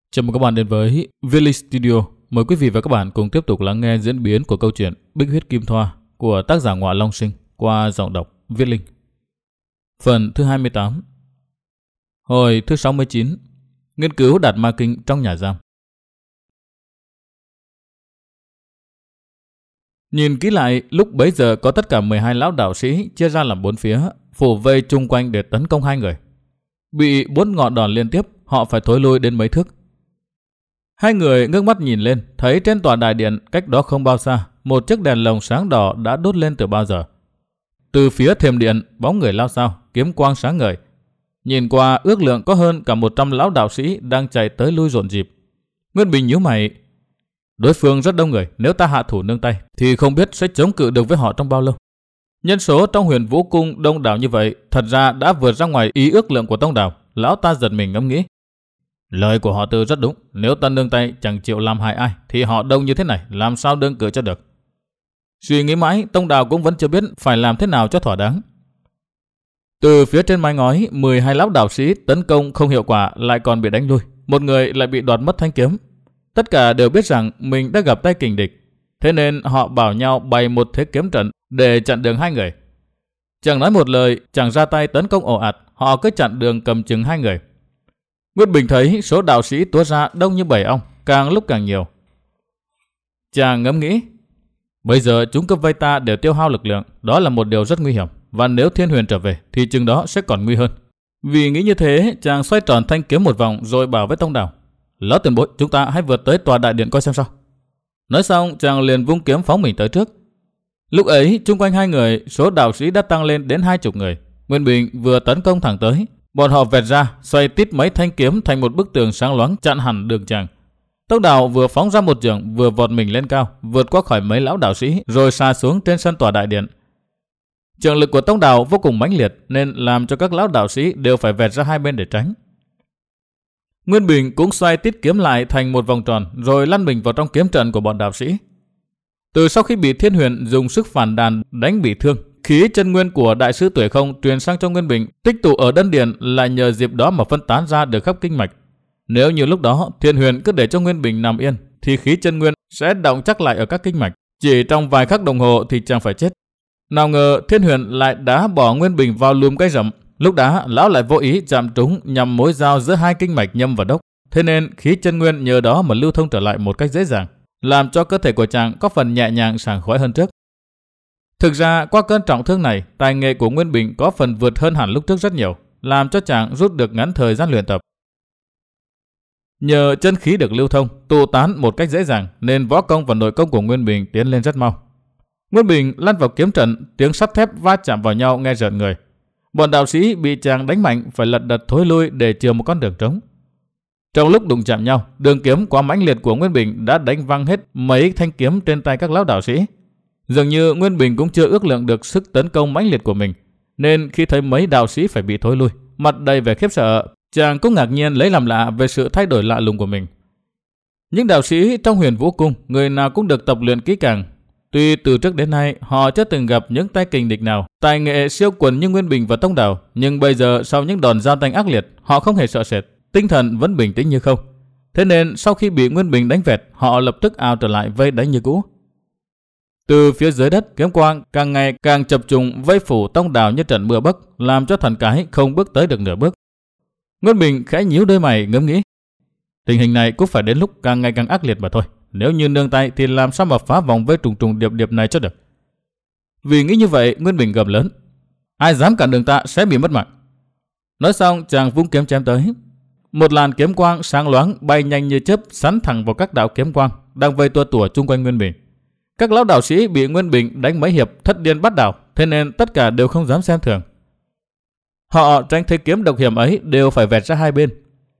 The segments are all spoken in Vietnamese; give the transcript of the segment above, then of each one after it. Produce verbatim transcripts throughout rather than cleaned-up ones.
Chào mừng các bạn đến với Viết Linh Studio. Mời quý vị và các bạn cùng tiếp tục lắng nghe diễn biến của câu chuyện Bích Huyết Kim Thoa của tác giả Ngọa Long Sinh qua giọng đọc Viết Linh. Phần thứ hai mươi tám. Hồi thứ sáu mươi chín. Nghiên cứu Đạt Ma Kinh trong nhà giam. Nhìn kỹ lại, lúc bấy giờ có tất cả mười hai lão đạo sĩ chia ra làm bốn phía, phủ vây chung quanh để tấn công hai người. Bị bốn ngọn đòn liên tiếp, họ phải thối lui đến mấy thước. Hai người ngước mắt nhìn lên, thấy trên tòa đại điện cách đó không bao xa, một chiếc đèn lồng sáng đỏ đã đốt lên từ bao giờ. Từ phía thềm điện, bóng người lao sao, kiếm quang sáng ngời. Nhìn qua ước lượng có hơn cả một trăm lão đạo sĩ đang chạy tới lui rộn rịp. Nguyên Bình nhíu mày. Đối phương rất đông người, nếu ta hạ thủ nương tay thì không biết sẽ chống cự được với họ trong bao lâu. Nhân số trong Huyền Vũ Cung đông đảo như vậy, thật ra đã vượt ra ngoài ý ước lượng của tông đạo. Lão ta giật mình ngẫm nghĩ. Lời của họ Từ rất đúng, nếu ta nương tay chẳng chịu làm hại ai thì họ đông như thế này, làm sao đương cự cho được. Suy nghĩ mãi, tông đạo cũng vẫn chưa biết phải làm thế nào cho thỏa đáng. Từ phía trên mái ngói, mười hai lão đạo sĩ tấn công không hiệu quả lại còn bị đánh lui, một người lại bị đoạt mất thanh kiếm. Tất cả đều biết rằng mình đã gặp tay kình địch, thế nên họ bảo nhau bày một thế kiếm trận để chặn đường hai người. Chẳng nói một lời, chẳng ra tay tấn công ồ ạt, họ cứ chặn đường cầm chừng hai người. Nguyên Bình thấy số đạo sĩ túa ra đông như bầy ong, càng lúc càng nhiều. Chàng ngẫm nghĩ, bây giờ chúng cứ vây ta đều tiêu hao lực lượng, đó là một điều rất nguy hiểm, và nếu Thiên Huyền trở về thì chừng đó sẽ còn nguy hơn. Vì nghĩ như thế, chàng xoay tròn thanh kiếm một vòng rồi bảo với tông đạo: Lão tiền bối, chúng ta hãy vượt tới tòa đại điện coi xem sao. Nói xong, chàng liền vung kiếm phóng mình tới trước. Lúc ấy, chung quanh hai người, số đạo sĩ đã tăng lên đến hai chục người. Nguyên Bình vừa tấn công thẳng tới, bọn họ vẹt ra, xoay tít mấy thanh kiếm thành một bức tường sáng loáng chặn hẳn đường chàng. Tông đạo vừa phóng ra một chưởng, vừa vọt mình lên cao, vượt qua khỏi mấy lão đạo sĩ, rồi sa xuống trên sân tòa đại điện. Trường lực của tông đạo vô cùng mãnh liệt, nên làm cho các lão đạo sĩ đều phải vẹt ra hai bên để tránh. Nguyên Bình cũng xoay tít kiếm lại thành một vòng tròn, rồi lăn mình vào trong kiếm trận của bọn đạo sĩ. Từ sau khi bị Thiên Huyền dùng sức phản đàn đánh bị thương, khí chân nguyên của đại sư Tuổi Không truyền sang cho Nguyên Bình tích tụ ở đan điền, lại nhờ dịp đó mà phân tán ra được khắp kinh mạch. Nếu như lúc đó Thiên Huyền cứ để cho Nguyên Bình nằm yên thì khí chân nguyên sẽ đọng chắc lại ở các kinh mạch, chỉ trong vài khắc đồng hồ thì chàng phải chết. Nào ngờ Thiên Huyền lại đá bỏ Nguyên Bình vào lùm cây rậm, lúc đó lão lại vô ý chạm trúng nhằm mối giao giữa hai kinh mạch nhâm và đốc, thế nên khí chân nguyên nhờ đó mà lưu thông trở lại một cách dễ dàng, làm cho cơ thể của chàng có phần nhẹ nhàng sảng khoái hơn trước. Thực ra qua cơn trọng thương này, tài nghệ của Nguyên Bình có phần vượt hơn hẳn lúc trước rất nhiều, làm cho chàng rút được ngắn thời gian luyện tập. Nhờ chân khí được lưu thông, tụ tán một cách dễ dàng, nên võ công và nội công của Nguyên Bình tiến lên rất mau. Nguyên Bình lăn vào kiếm trận, tiếng sắt thép va chạm vào nhau nghe rợn người. Bọn đạo sĩ bị chàng đánh mạnh phải lật đật thối lui để chừa một con đường trống. Trong lúc đụng chạm nhau, đường kiếm quá mãnh liệt của Nguyên Bình đã đánh văng hết mấy thanh kiếm trên tay các lão đạo sĩ. Dường như Nguyên Bình cũng chưa ước lượng được sức tấn công mãnh liệt của mình, nên khi thấy mấy đạo sĩ phải bị thối lui, mặt đầy vẻ khiếp sợ, chàng cũng ngạc nhiên lấy làm lạ về sự thay đổi lạ lùng của mình. Những đạo sĩ trong Huyền Vũ Cung, người nào cũng được tập luyện kỹ càng. Tuy từ trước đến nay họ chưa từng gặp những tay kình địch nào tài nghệ siêu quần như Nguyên Bình và tông đạo, nhưng bây giờ sau những đòn giao tranh ác liệt, họ không hề sợ sệt, tinh thần vẫn bình tĩnh như không. Thế nên sau khi bị Nguyên Bình đánh vẹt, họ lập tức ào trở lại vây đánh như cũ. Từ phía dưới đất, kiếm quang càng ngày càng chập trùng vây phủ tông đạo như trận mưa bấc, làm cho thần cái không bước tới được nửa bước. Nguyên Bình khẽ nhíu đôi mày ngẫm nghĩ, tình hình này cũng phải đến lúc càng ngày càng ác liệt mà thôi. Nếu như nương tay thì làm sao mà phá vòng vây trùng trùng điệp điệp này cho được. Vì nghĩ như vậy, Nguyên Bình gầm lớn, ai dám cản đường ta sẽ bị mất mạng. Nói xong, chàng vung kiếm chém tới. Một làn kiếm quang sáng loáng bay nhanh như chớp sắn thẳng vào các đạo kiếm quang đang vây tua tủa chung quanh Nguyên Bình. Các lão đạo sĩ bị Nguyên Bình đánh mấy hiệp thất điên bắt đảo, thế nên tất cả đều không dám xem thường. Họ tránh thấy kiếm độc hiểm ấy đều phải vẹt ra hai bên.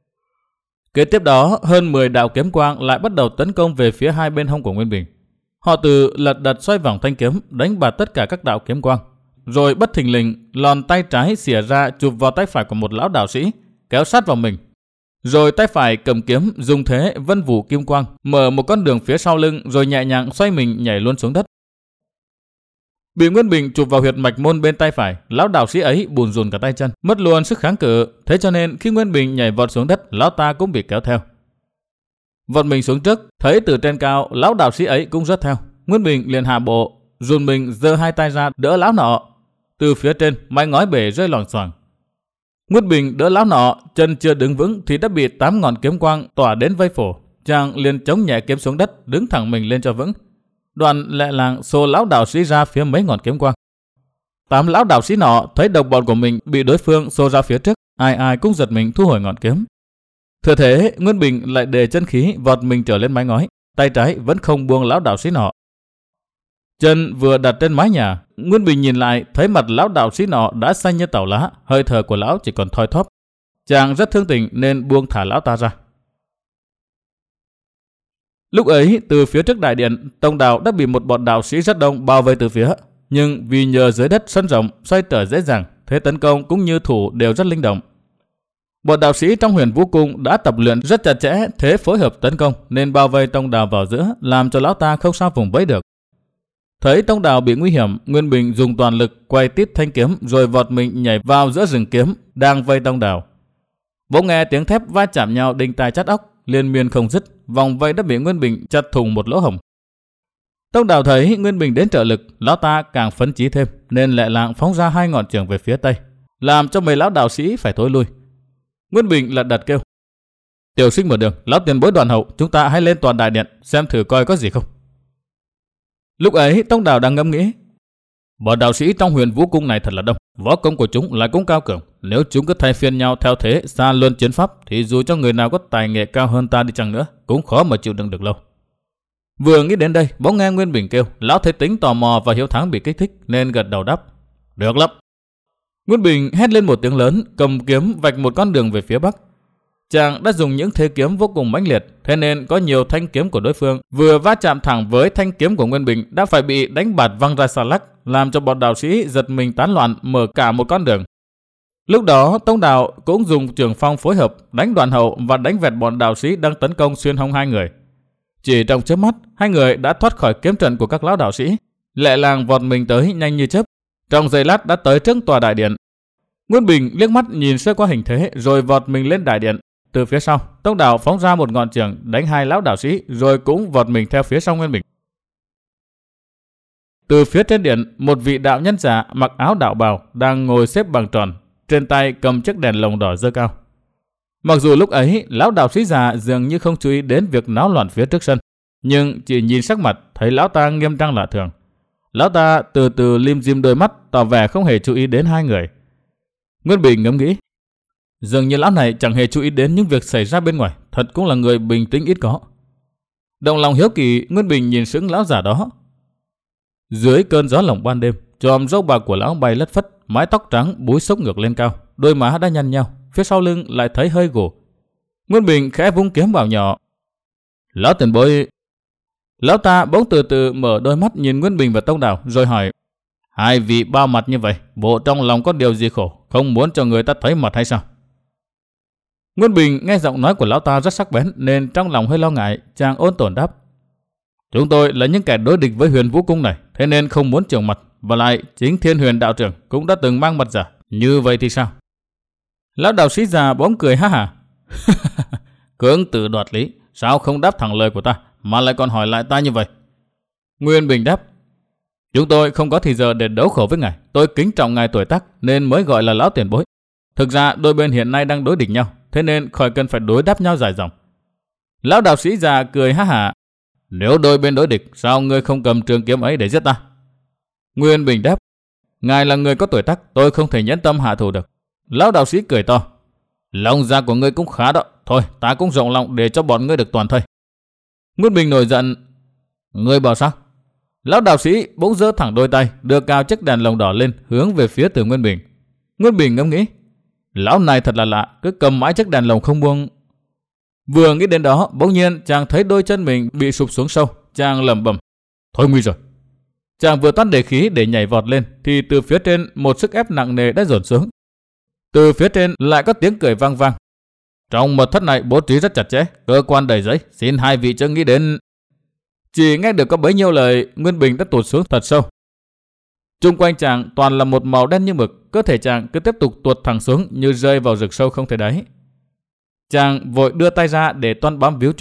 Kế tiếp đó, hơn mười đạo kiếm quang lại bắt đầu tấn công về phía hai bên hông của Nguyên Bình. Họ từ lật đật xoay vòng thanh kiếm, đánh bạt tất cả các đạo kiếm quang, rồi bất thình lình lòn tay trái xỉa ra chụp vào tay phải của một lão đạo sĩ, kéo sát vào mình. Rồi tay phải cầm kiếm dùng thế vân vũ kim quang, mở một con đường phía sau lưng, rồi nhẹ nhàng xoay mình nhảy luôn xuống đất. Bị Nguyên Bình chụp vào huyệt mạch môn bên tay phải, lão đạo sĩ ấy bùn rùn cả tay chân, mất luôn sức kháng cự. Thế cho nên khi Nguyên Bình nhảy vọt xuống đất, lão ta cũng bị kéo theo. Vọt mình xuống trước, thấy từ trên cao lão đạo sĩ ấy cũng rớt theo. Nguyên Bình liền hạ bộ, run mình giơ hai tay ra đỡ lão nọ. Từ phía trên mái ngói bể rơi loảng xoảng. Nguyên Bình đỡ lão nọ, chân chưa đứng vững thì đã bị tám ngọn kiếm quang tỏa đến vây phổ. Chàng liền chống nhẹ kiếm xuống đất, đứng thẳng mình lên cho vững. Đoạn lẹ làng xô lão đạo sĩ ra phía mấy ngọn kiếm quang. Tám lão đạo sĩ nọ thấy đồng bọn của mình bị đối phương xô ra phía trước, ai ai cũng giật mình thu hồi ngọn kiếm. Thừa thế, Nguyên Bình lại đề chân khí vọt mình trở lên mái ngói, tay trái vẫn không buông lão đạo sĩ nọ. Chân vừa đặt trên mái nhà, Nguyên Bình nhìn lại thấy mặt lão đạo sĩ nọ đã xanh như tàu lá, hơi thở của lão chỉ còn thoi thóp. Chàng rất thương tình nên buông thả lão ta ra. Lúc ấy, từ phía trước đại điện, tông đạo đã bị một bọn đạo sĩ rất đông bao vây từ phía. Nhưng vì nhờ dưới đất sân rộng, xoay trở dễ dàng, thế tấn công cũng như thủ đều rất linh động. Bọn đạo sĩ trong Huyền Vũ Cung đã tập luyện rất chặt chẽ thế phối hợp tấn công nên bao vây tông đào vào giữa, làm cho lão ta không sao vùng vẫy được. Thấy tông đào bị nguy hiểm, Nguyên Bình dùng toàn lực quay tít thanh kiếm rồi vọt mình nhảy vào giữa rừng kiếm đang vây tông đào. Bỗng nghe tiếng thép va chạm nhau đinh tai chát óc, liên miên không dứt, vòng vây đã bị Nguyên Bình chặt thủng một lỗ hổng. Tông đào thấy Nguyên Bình đến trợ lực, lão ta càng phấn chí thêm nên lẹ làng phóng ra hai ngọn chưởng về phía tây, làm cho mấy lão đạo sĩ phải thối lui. Nguyên Bình lật đật kêu: "Tiểu sinh mở đường, lão tiền bối Đoàn hậu, chúng ta hãy lên toàn đại điện xem thử coi có gì không." Lúc ấy tông đào đang ngẫm nghĩ: bọn đạo sĩ trong Huyền Vũ Cung này thật là đông, võ công của chúng lại cũng cao cường. Nếu chúng cứ thay phiên nhau theo thế xa luân chiến pháp thì dù cho người nào có tài nghệ cao hơn ta đi chăng nữa cũng khó mà chịu đựng được lâu. Vừa nghĩ đến đây, bỗng nghe Nguyên Bình kêu. Lão thấy tính tò mò và hiếu thắng bị kích thích nên gật đầu đáp: "Được lắm." Nguyên Bình hét lên một tiếng lớn, cầm kiếm vạch một con đường về phía bắc. Chàng đã dùng những thế kiếm vô cùng mãnh liệt, thế nên có nhiều thanh kiếm của đối phương vừa va chạm thẳng với thanh kiếm của Nguyên Bình đã phải bị đánh bạt văng ra xa lắc, làm cho bọn đạo sĩ giật mình tán loạn, mở cả một con đường. Lúc đó Tông Đào cũng dùng trường phong phối hợp đánh Đoàn hậu và đánh vẹt bọn đạo sĩ đang tấn công xuyên hông hai người. Chỉ trong chớp mắt, hai người đã thoát khỏi kiếm trận của các lão đạo sĩ, lẹ làng vọt mình tới nhanh như chớp. Trong giây lát đã tới trước tòa đại điện. Nguyên Bình liếc mắt nhìn sơ qua hình thế rồi vọt mình lên đại điện. Từ phía sau, Tông Đào phóng ra một ngọn chưởng đánh hai lão đạo sĩ rồi cũng vọt mình theo phía sau Nguyên Bình. Từ phía trên điện, một vị đạo nhân già mặc áo đạo bào đang ngồi xếp bằng tròn, trên tay cầm chiếc đèn lồng đỏ giơ cao. Mặc dù lúc ấy lão đạo sĩ già dường như không chú ý đến việc náo loạn phía trước sân, nhưng chỉ nhìn sắc mặt thấy lão ta nghiêm trang lạ thường. Lão ta từ từ lim dim đôi mắt, tỏ vẻ không hề chú ý đến hai người. Nguyên Bình ngẫm nghĩ, dường như lão này chẳng hề chú ý đến những việc xảy ra bên ngoài, thật cũng là người bình tĩnh ít có. Động lòng hiếu kỳ, Nguyên Bình nhìn sững lão già đó. Dưới cơn gió lồng ban đêm, chòm râu bạc của lão bay lất phất, mái tóc trắng búi xốc ngược lên cao, đôi má đã nhăn nhau, phía sau lưng lại thấy hơi gù. Nguyên Bình khẽ vung kiếm vào nhỏ. "Lão tiền bối." Lão ta bỗng từ từ mở đôi mắt nhìn Nguyên Bình và Tông Đào rồi hỏi: "Hai vị bao mặt như vậy, bộ trong lòng có điều gì khổ, không muốn cho người ta thấy mặt hay sao?" Nguyên Bình nghe giọng nói của lão ta rất sắc bén nên trong lòng hơi lo ngại, chàng ôn tồn đáp: "Chúng tôi là những kẻ đối địch với Huyền Vũ Cung này, thế nên không muốn trường mặt, và lại chính Thiên Huyền đạo trưởng cũng đã từng mang mặt giả, như vậy thì sao?" Lão đạo sĩ già bỗng cười ha hả: "Cưỡng tử đoạt lý, sao không đáp thẳng lời của ta mà lại còn hỏi lại ta như vậy?" Nguyên Bình đáp: "Chúng tôi không có thời giờ để đấu khẩu với ngài, tôi kính trọng ngài tuổi tác nên mới gọi là lão tiền bối. Thực ra đôi bên hiện nay đang đối địch nhau, thế nên khỏi cần phải đối đáp nhau dài dòng." Lão đạo sĩ già cười ha hả: "Nếu đôi bên đối địch, sao ngươi không cầm trường kiếm ấy để giết ta?" Nguyên Bình đáp: "Ngài là người có tuổi tác, tôi không thể nhẫn tâm hạ thủ được." Lão đạo sĩ cười to: "Lòng dạ của ngươi cũng khá đó, thôi ta cũng rộng lòng để cho bọn ngươi được toàn thây." Nguyên Bình nổi giận: "Ngươi bảo sao?" Lão đạo sĩ bỗng giơ thẳng đôi tay, đưa cao chiếc đèn lồng đỏ lên hướng về phía Từ Nguyên Bình. Nguyên Bình ngẫm nghĩ, lão này thật là lạ, cứ cầm mãi chiếc đèn lồng không buông. Vừa nghĩ đến đó, bỗng nhiên chàng thấy đôi chân mình bị sụp xuống sâu, chàng lẩm bẩm: "Thôi nguy rồi." Chàng vừa toát để khí để nhảy vọt lên thì từ phía trên một sức ép nặng nề đã dồn xuống. Từ phía trên lại có tiếng cười vang vang: "Trong mật thất này bố trí rất chặt chẽ, cơ quan đầy giấy, xin hai vị chưa nghĩ đến." Chỉ nghe được có bấy nhiêu lời, Nguyên Bình đã tụt xuống thật sâu. Chung quanh chàng toàn là một màu đen như mực, cơ thể chàng cứ tiếp tục tuột thẳng xuống như rơi vào rực sâu không thể đáy. Chàng vội đưa tay ra để toan bám víu chung quanh,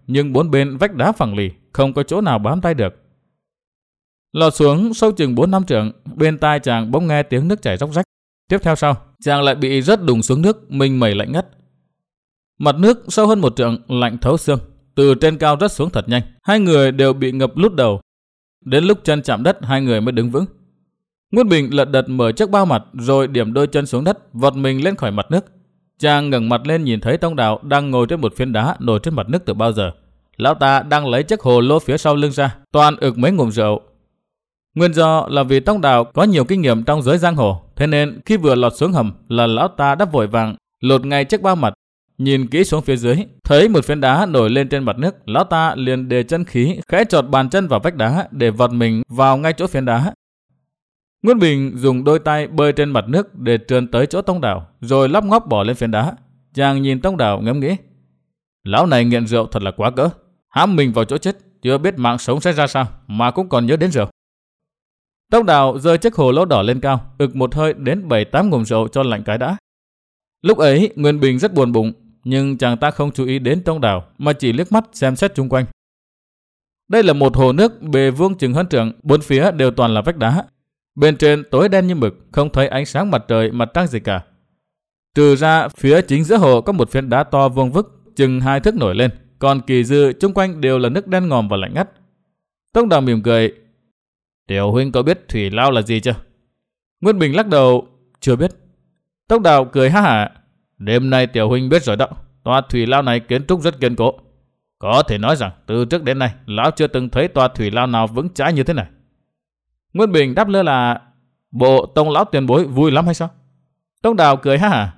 nhưng bốn bên vách đá phẳng lì, không có chỗ nào bám tay được. Lọt xuống sâu chừng bốn năm trượng, bên tai chàng bỗng nghe tiếng nước chảy róc rách. Tiếp theo sau, chàng lại bị rớt đùng xuống nước, mình mẩy lạnh ngắt. Mặt nước sâu hơn một trượng, lạnh thấu xương, từ trên cao rớt xuống thật nhanh. Hai người đều bị ngập lút đầu. Đến lúc chân chạm đất, hai người mới đứng vững. Nguyên Bình lật đật mở chiếc bao mặt, rồi điểm đôi chân xuống đất, vọt mình lên khỏi mặt nước. Chàng ngẩng mặt lên nhìn thấy Tông Đào đang ngồi trên một phiến đá nổi trên mặt nước từ bao giờ. Lão ta đang lấy chiếc hồ lô phía sau lưng ra, toàn ực mấy ngụm rượu. Nguyên do là vì Tông Đào có nhiều kinh nghiệm trong giới giang hồ, thế nên khi vừa lọt xuống hầm là lão ta đã vội vàng lột ngay chiếc bao mặt, nhìn kỹ xuống phía dưới, thấy một phiến đá nổi lên trên mặt nước, lão ta liền đề chân khí khẽ chọt bàn chân vào vách đá để vọt mình vào ngay chỗ phiến đá. Nguyên Bình dùng đôi tay bơi trên mặt nước để trườn tới chỗ Tông Đào, rồi lắp ngóp bỏ lên phiến đá. Chàng nhìn Tông Đào ngẫm nghĩ, lão này nghiện rượu thật là quá cỡ, hãm mình vào chỗ chết, chưa biết mạng sống sẽ ra sao mà cũng còn nhớ đến rượu. Tông Đào giơ chiếc hồ lô đỏ lên cao, ực một hơi đến bảy tám ngụm rượu cho lạnh cái đã. Lúc ấy Nguyên Bình rất buồn bụng, nhưng chàng ta không chú ý đến Tông Đào mà chỉ liếc mắt xem xét chung quanh. Đây là một hồ nước bề vuông chừng hơn trượng, bốn phía đều toàn là vách đá. Bên trên tối đen như mực, không thấy ánh sáng mặt trời mặt trăng gì cả. Trừ ra phía chính giữa hồ có một phiến đá to vuông vức, chừng hai thước nổi lên, còn kỳ dư chung quanh đều là nước đen ngòm và lạnh ngắt. Tông Đào mỉm cười, Tiểu huynh có biết thủy lao là gì chưa? Nguyên Bình lắc đầu, chưa biết. Tông Đào cười ha hả, đêm nay Tiểu huynh biết rồi đó, tòa thủy lao này kiến trúc rất kiên cố. Có thể nói rằng từ trước đến nay lão chưa từng thấy tòa thủy lao nào vững chãi như thế này. Nguyên Bình đáp lơ là, bộ Tông lão tiền bối vui lắm hay sao? Tông Đào cười ha hả,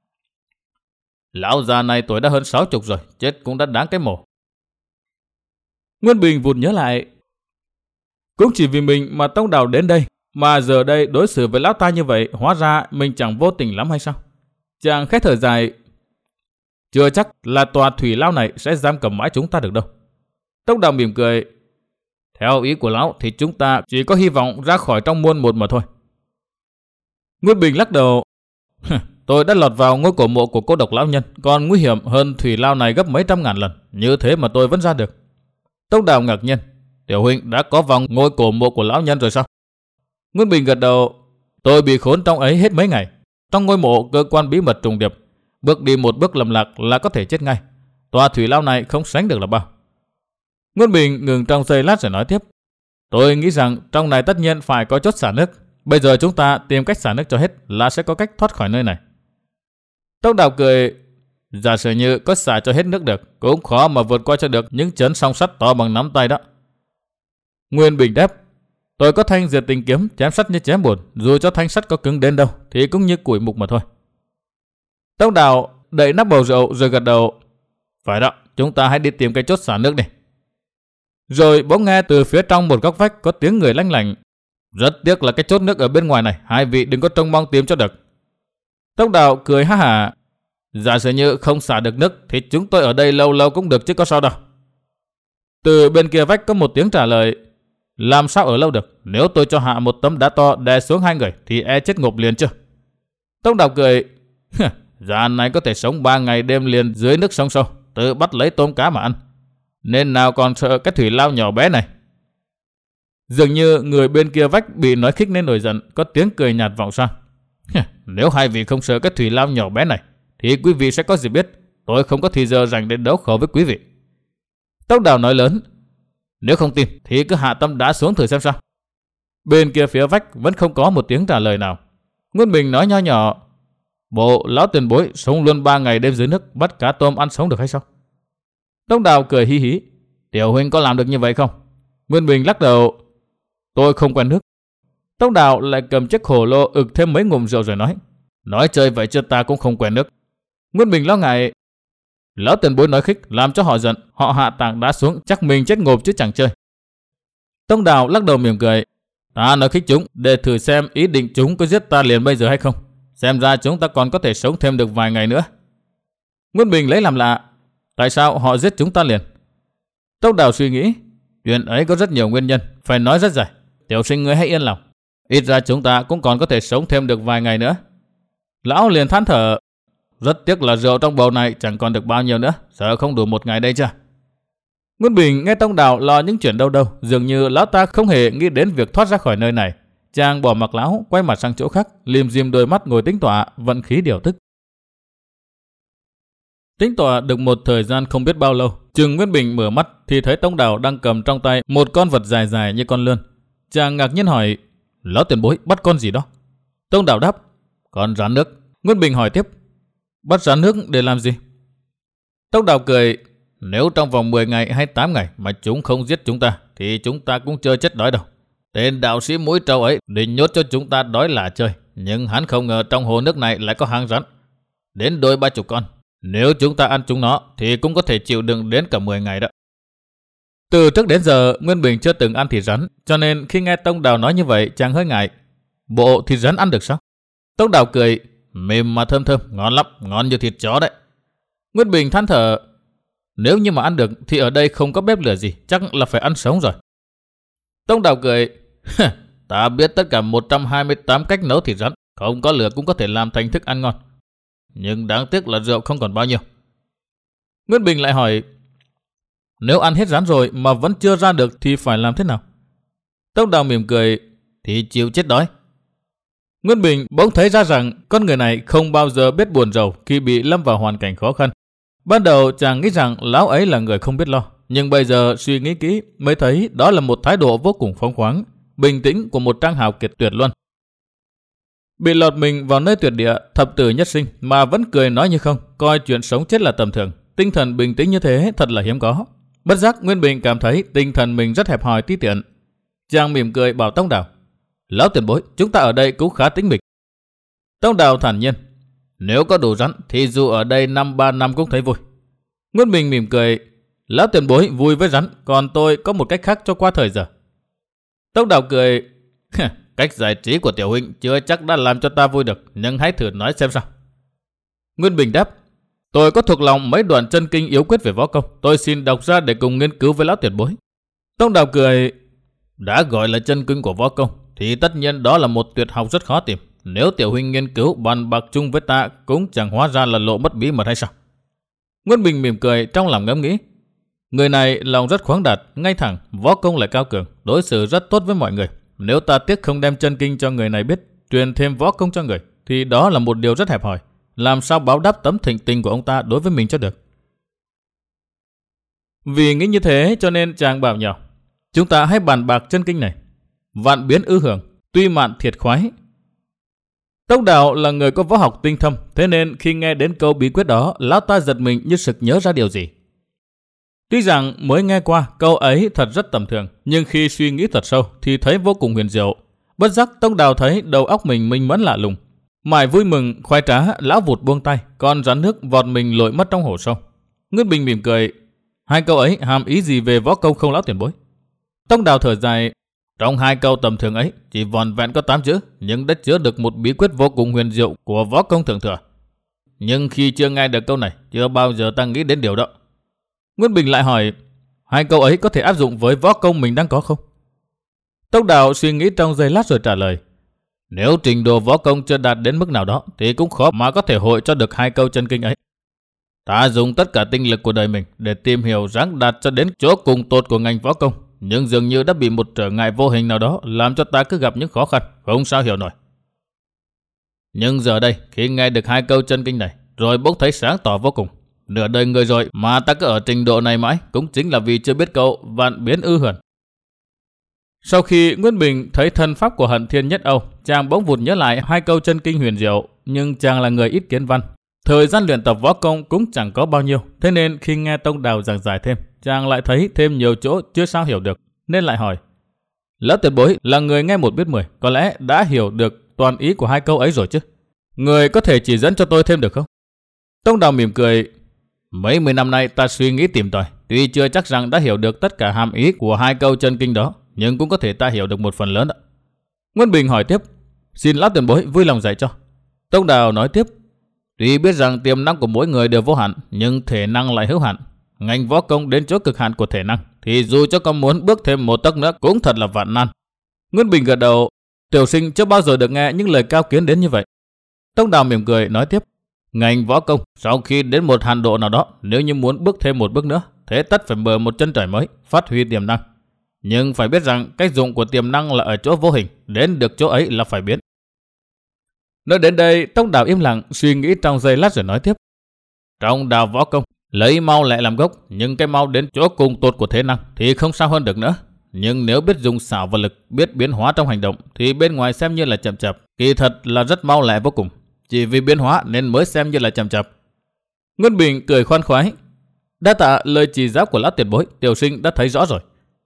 lão già này tuổi đã hơn sáu chục rồi, chết cũng đã đáng cái mổ. Nguyên Bình vụt nhớ lại, cũng chỉ vì mình mà Tông Đào đến đây, mà giờ đây đối xử với lão ta như vậy, hóa ra mình chẳng vô tình lắm hay sao? Chàng khẽ thở dài, chưa chắc là tòa thủy lao này sẽ giam cầm mãi chúng ta được đâu. Tông Đào mỉm cười, theo ý của lão thì chúng ta chỉ có hy vọng ra khỏi trong muôn một mà thôi. Nguyên Bình lắc đầu, tôi đã lọt vào ngôi cổ mộ của cô độc lão nhân, còn nguy hiểm hơn thủy lao này gấp mấy trăm ngàn lần, như thế mà tôi vẫn ra được. Tông Đào ngạc nhiên, Tiểu huynh đã có vào ngôi cổ mộ của lão nhân rồi sao? Nguyên Bình gật đầu, tôi bị khốn trong ấy hết mấy ngày. Trong ngôi mộ cơ quan bí mật trùng điệp, bước đi một bước lầm lạc là có thể chết ngay. Tòa thủy lao này không sánh được là bao. Nguyên Bình ngừng trong giây lát rồi nói tiếp, tôi nghĩ rằng trong này tất nhiên phải có chốt xả nước. Bây giờ chúng ta tìm cách xả nước cho hết là sẽ có cách thoát khỏi nơi này. Tông Đào cười, giả sử như có xả cho hết nước được, cũng khó mà vượt qua cho được những chấn song sắt to bằng nắm tay đó. Nguyên Bình đáp, tôi có thanh diệt tình kiếm chém sắt như chém bùn, dù cho thanh sắt có cứng đến đâu thì cũng như củi mục mà thôi. Tông Đào đậy nắp bầu rượu rồi gật đầu, phải đó, chúng ta hãy đi tìm cái chốt xả nước đi. Rồi bỗng nghe từ phía trong một góc vách có tiếng người lanh lảnh, rất tiếc là cái chốt nước ở bên ngoài này, hai vị đừng có trông mong tìm cho được. Tông Đào cười ha hả, giả sử như không xả được nước thì chúng tôi ở đây lâu lâu cũng được chứ có sao đâu. Từ bên kia vách có một tiếng trả lời, làm sao ở lâu được, nếu tôi cho hạ một tấm đá to đè xuống hai người thì e chết ngộp liền chứ. Tông Đào cười, già này có thể sống ba ngày đêm liền dưới nước sông sâu, tự bắt lấy tôm cá mà ăn, nên nào còn sợ cái thủy lao nhỏ bé này. Dường như người bên kia vách bị nói khích nên nổi giận, có tiếng cười nhạt vọng sang. Nếu hai vị không sợ cái thủy lao nhỏ bé này thì quý vị sẽ có gì biết, tôi không có thì giờ dành để đấu khẩu với quý vị. Tông Đào nói lớn, nếu không tin thì cứ hạ tấm đá xuống thử xem sao. Bên kia phía vách vẫn không có một tiếng trả lời nào. Nguyên Bình nói nho nhỏ, bộ lão tiền bối sống luôn ba ngày đêm dưới nước bắt cá tôm ăn sống được hay sao? Tông Đào cười hí hí, Tiểu huynh có làm được như vậy không? Nguyên Bình lắc đầu, tôi không quen nước. Tông Đào lại cầm chiếc hồ lô ực thêm mấy ngụm rượu rồi nói, nói chơi vậy chứ ta cũng không quen nước. Nguyên Bình lo ngại, lão tiền bối nói khích làm cho họ giận, họ hạ tảng đá xuống chắc mình chết ngộp chứ chẳng chơi. Tông Đào lắc đầu mỉm cười, ta nói khích chúng để thử xem ý định chúng có giết ta liền bây giờ hay không, xem ra chúng ta còn có thể sống thêm được vài ngày nữa. Nguyên Bình lấy làm lạ, tại sao họ giết chúng ta liền? Tông Đào suy nghĩ, chuyện ấy có rất nhiều nguyên nhân, phải nói rất dài. Tiểu sinh ngươi hãy yên lòng, ít ra chúng ta cũng còn có thể sống thêm được vài ngày nữa. Lão liền than thở, rất tiếc là rượu trong bầu này chẳng còn được bao nhiêu nữa, sợ không đủ một ngày đây chưa. Nguyên Bình nghe Tông Đào lo những chuyện đâu đâu, dường như lão ta không hề nghĩ đến việc thoát ra khỏi nơi này. Chàng bỏ mặc lão, quay mặt sang chỗ khác, liêm diêm đôi mắt ngồi tĩnh tọa, vận khí điều tức. Tĩnh tọa được một thời gian không biết bao lâu, chừng Nguyên Bình mở mắt thì thấy Tông Đào đang cầm trong tay một con vật dài dài như con lươn. Chàng ngạc nhiên hỏi: "Lão tiền bối bắt con gì đó?" Tông Đào đáp: "Con rắn nước." Nguyên Bình hỏi tiếp: "Bắt rắn nước để làm gì?" Tông Đào cười: "Nếu trong vòng mười ngày hay tám ngày mà chúng không giết chúng ta thì chúng ta cũng chưa chết đói đâu. Tên đạo sĩ mũi trâu ấy định nhốt cho chúng ta đói là chơi, nhưng hắn không ngờ trong hồ nước này lại có hang rắn, đến đôi ba chục con. Nếu chúng ta ăn chúng nó thì cũng có thể chịu đựng đến cả mười ngày đó." Từ trước đến giờ Nguyên Bình chưa từng ăn thịt rắn, cho nên khi nghe Tông Đào nói như vậy chàng hơi ngại. "Bộ thịt rắn ăn được sao?" Tông Đào cười: "Mềm mà thơm thơm, ngon lắm, ngon như thịt chó đấy." Nguyên Bình than thở: "Nếu như mà ăn được thì ở đây không có bếp lửa gì, chắc là phải ăn sống rồi." Tông Đào cười: "Ta biết tất cả một trăm hai mươi tám cách nấu thịt rắn, không có lửa cũng có thể làm thành thức ăn ngon. Nhưng đáng tiếc là rượu không còn bao nhiêu." Nguyên Bình lại hỏi: "Nếu ăn hết rắn rồi mà vẫn chưa ra được thì phải làm thế nào?" Tông Đào mỉm cười: "Thì chịu chết đói." Nguyên Bình bỗng thấy ra rằng con người này không bao giờ biết buồn rầu khi bị lâm vào hoàn cảnh khó khăn. Ban đầu chàng nghĩ rằng lão ấy là người không biết lo, nhưng bây giờ suy nghĩ kỹ mới thấy đó là một thái độ vô cùng phóng khoáng, bình tĩnh của một trang hào kiệt tuyệt luân. Bị lọt mình vào nơi tuyệt địa, thập tử nhất sinh mà vẫn cười nói như không, coi chuyện sống chết là tầm thường. Tinh thần bình tĩnh như thế thật là hiếm có. Bất giác Nguyên Bình cảm thấy tinh thần mình rất hẹp hòi ti tiện. Chàng mỉm cười bảo Tông Đào: "Lão tiền bối, chúng ta ở đây cũng khá tĩnh mịch." Tông Đào thản nhiên: "Nếu có đủ rắn thì dù ở đây năm ba năm cũng thấy vui." Nguyên Bình mỉm cười: "Lão tiền bối vui với rắn, còn tôi có một cách khác cho qua thời giờ." Tông Đào cười: "Cách giải trí của tiểu huynh chưa chắc đã làm cho ta vui được, nhưng hãy thử nói xem sao." Nguyên Bình đáp: "Tôi có thuộc lòng mấy đoạn chân kinh yếu quyết về võ công, tôi xin đọc ra để cùng nghiên cứu với lão tiền bối." Tông Đào cười: "Đã gọi là chân kinh của võ công thì tất nhiên đó là một tuyệt học rất khó tìm. Nếu tiểu huynh nghiên cứu bàn bạc chung với ta cũng chẳng hóa ra là lộ mất bí mật hay sao?" Nguyên Bình mỉm cười, trong lòng ngẫm nghĩ. Người này lòng rất khoáng đạt, ngay thẳng, võ công lại cao cường, đối xử rất tốt với mọi người. Nếu ta tiếc không đem chân kinh cho người này biết, truyền thêm võ công cho người, thì đó là một điều rất hẹp hòi. Làm sao báo đáp tấm thịnh tình của ông ta đối với mình cho được? Vì nghĩ như thế cho nên chàng bảo nhỏ: "Chúng ta hãy bàn bạc chân kinh này. Vạn biến ư hưởng, tuy mạn thiệt khoái." Tông Đào là người có võ học tinh thâm, thế nên khi nghe đến câu bí quyết đó, lão ta giật mình như sực nhớ ra điều gì. Tuy rằng mới nghe qua câu ấy thật rất tầm thường, nhưng khi suy nghĩ thật sâu thì thấy vô cùng huyền diệu. Bất giác Tông Đào thấy đầu óc mình minh mẫn lạ lùng. Mải vui mừng khoái trá, lão vụt buông tay, con rắn nước vọt mình lội mất trong hồ sâu. Nguyên Bình mỉm cười: "Hai câu ấy hàm ý gì về võ công không lão tiền bối?" Tông Đào thở dài: "Trong hai câu tầm thường ấy chỉ vòn vẹn có tám chữ, nhưng đã chứa được một bí quyết vô cùng huyền diệu của võ công thượng thừa. Nhưng khi chưa nghe được câu này, chưa bao giờ ta nghĩ đến điều đó." Nguyên Bình lại hỏi: "Hai câu ấy có thể áp dụng với võ công mình đang có không?" Tông Đào suy nghĩ trong giây lát rồi trả lời: "Nếu trình độ võ công chưa đạt đến mức nào đó thì cũng khó mà có thể hội cho được hai câu chân kinh ấy. Ta dùng tất cả tinh lực của đời mình để tìm hiểu ráng đạt cho đến chỗ cùng tột của ngành võ công, nhưng dường như đã bị một trở ngại vô hình nào đó làm cho ta cứ gặp những khó khăn, không sao hiểu nổi. Nhưng giờ đây, khi nghe được hai câu chân kinh này, rồi bỗng thấy sáng tỏ vô cùng. Nửa đời người rồi mà ta cứ ở trình độ này mãi, cũng chính là vì chưa biết câu vạn biến ư hưởng." Sau khi Nguyên Bình thấy thân pháp của Hận Thiên Nhất Âu, chàng bỗng vụt nhớ lại hai câu chân kinh huyền diệu, nhưng chàng là người ít kiến văn, thời gian luyện tập võ công cũng chẳng có bao nhiêu, thế nên khi nghe Tông Đào giảng giải thêm, chàng lại thấy thêm nhiều chỗ chưa sao hiểu được, nên lại hỏi: "Lão tiền bối là người nghe một biết mười, có lẽ đã hiểu được toàn ý của hai câu ấy rồi chứ? Người có thể chỉ dẫn cho tôi thêm được không?" Tông Đào mỉm cười: "Mấy mươi năm nay ta suy nghĩ tìm tòi, tuy chưa chắc rằng đã hiểu được tất cả hàm ý của hai câu chân kinh đó, nhưng cũng có thể ta hiểu được một phần lớn đó." Nguyên Bình hỏi tiếp: "Xin lão tiền bối vui lòng dạy cho." Tông Đào nói tiếp: "Tuy biết rằng tiềm năng của mỗi người đều vô hạn, nhưng thể năng lại hữu hạn. Ngành võ công đến chỗ cực hạn của thể năng, thì dù cho con muốn bước thêm một tấc nữa cũng thật là vạn nan." Nguyên Bình gật đầu: "Tiểu sinh chưa bao giờ được nghe những lời cao kiến đến như vậy." Tông Đào mỉm cười nói tiếp: "Ngành võ công sau khi đến một hạn độ nào đó, nếu như muốn bước thêm một bước nữa, thế tất phải mở một chân trời mới, phát huy tiềm năng. Nhưng phải biết rằng cách dụng của tiềm năng là ở chỗ vô hình, đến được chỗ ấy là phải biến. Nói đến đây, Tông Đào im lặng, suy nghĩ trong giây lát rồi nói tiếp. Trong đào võ công, lấy mau lẹ làm gốc, nhưng cái mau đến chỗ cùng tột của thế năng thì không sao hơn được nữa. Nhưng nếu biết dùng xảo và lực, biết biến hóa trong hành động, thì bên ngoài xem như là chậm chạp, kỳ thật là rất mau lẹ vô cùng. Chỉ vì biến hóa nên mới xem như là chậm chạp. Nguyên Bình cười khoan khoái. Đa tạ lời chỉ giáo của lão tiền bối, tiểu sinh đã thấy rõ rồi.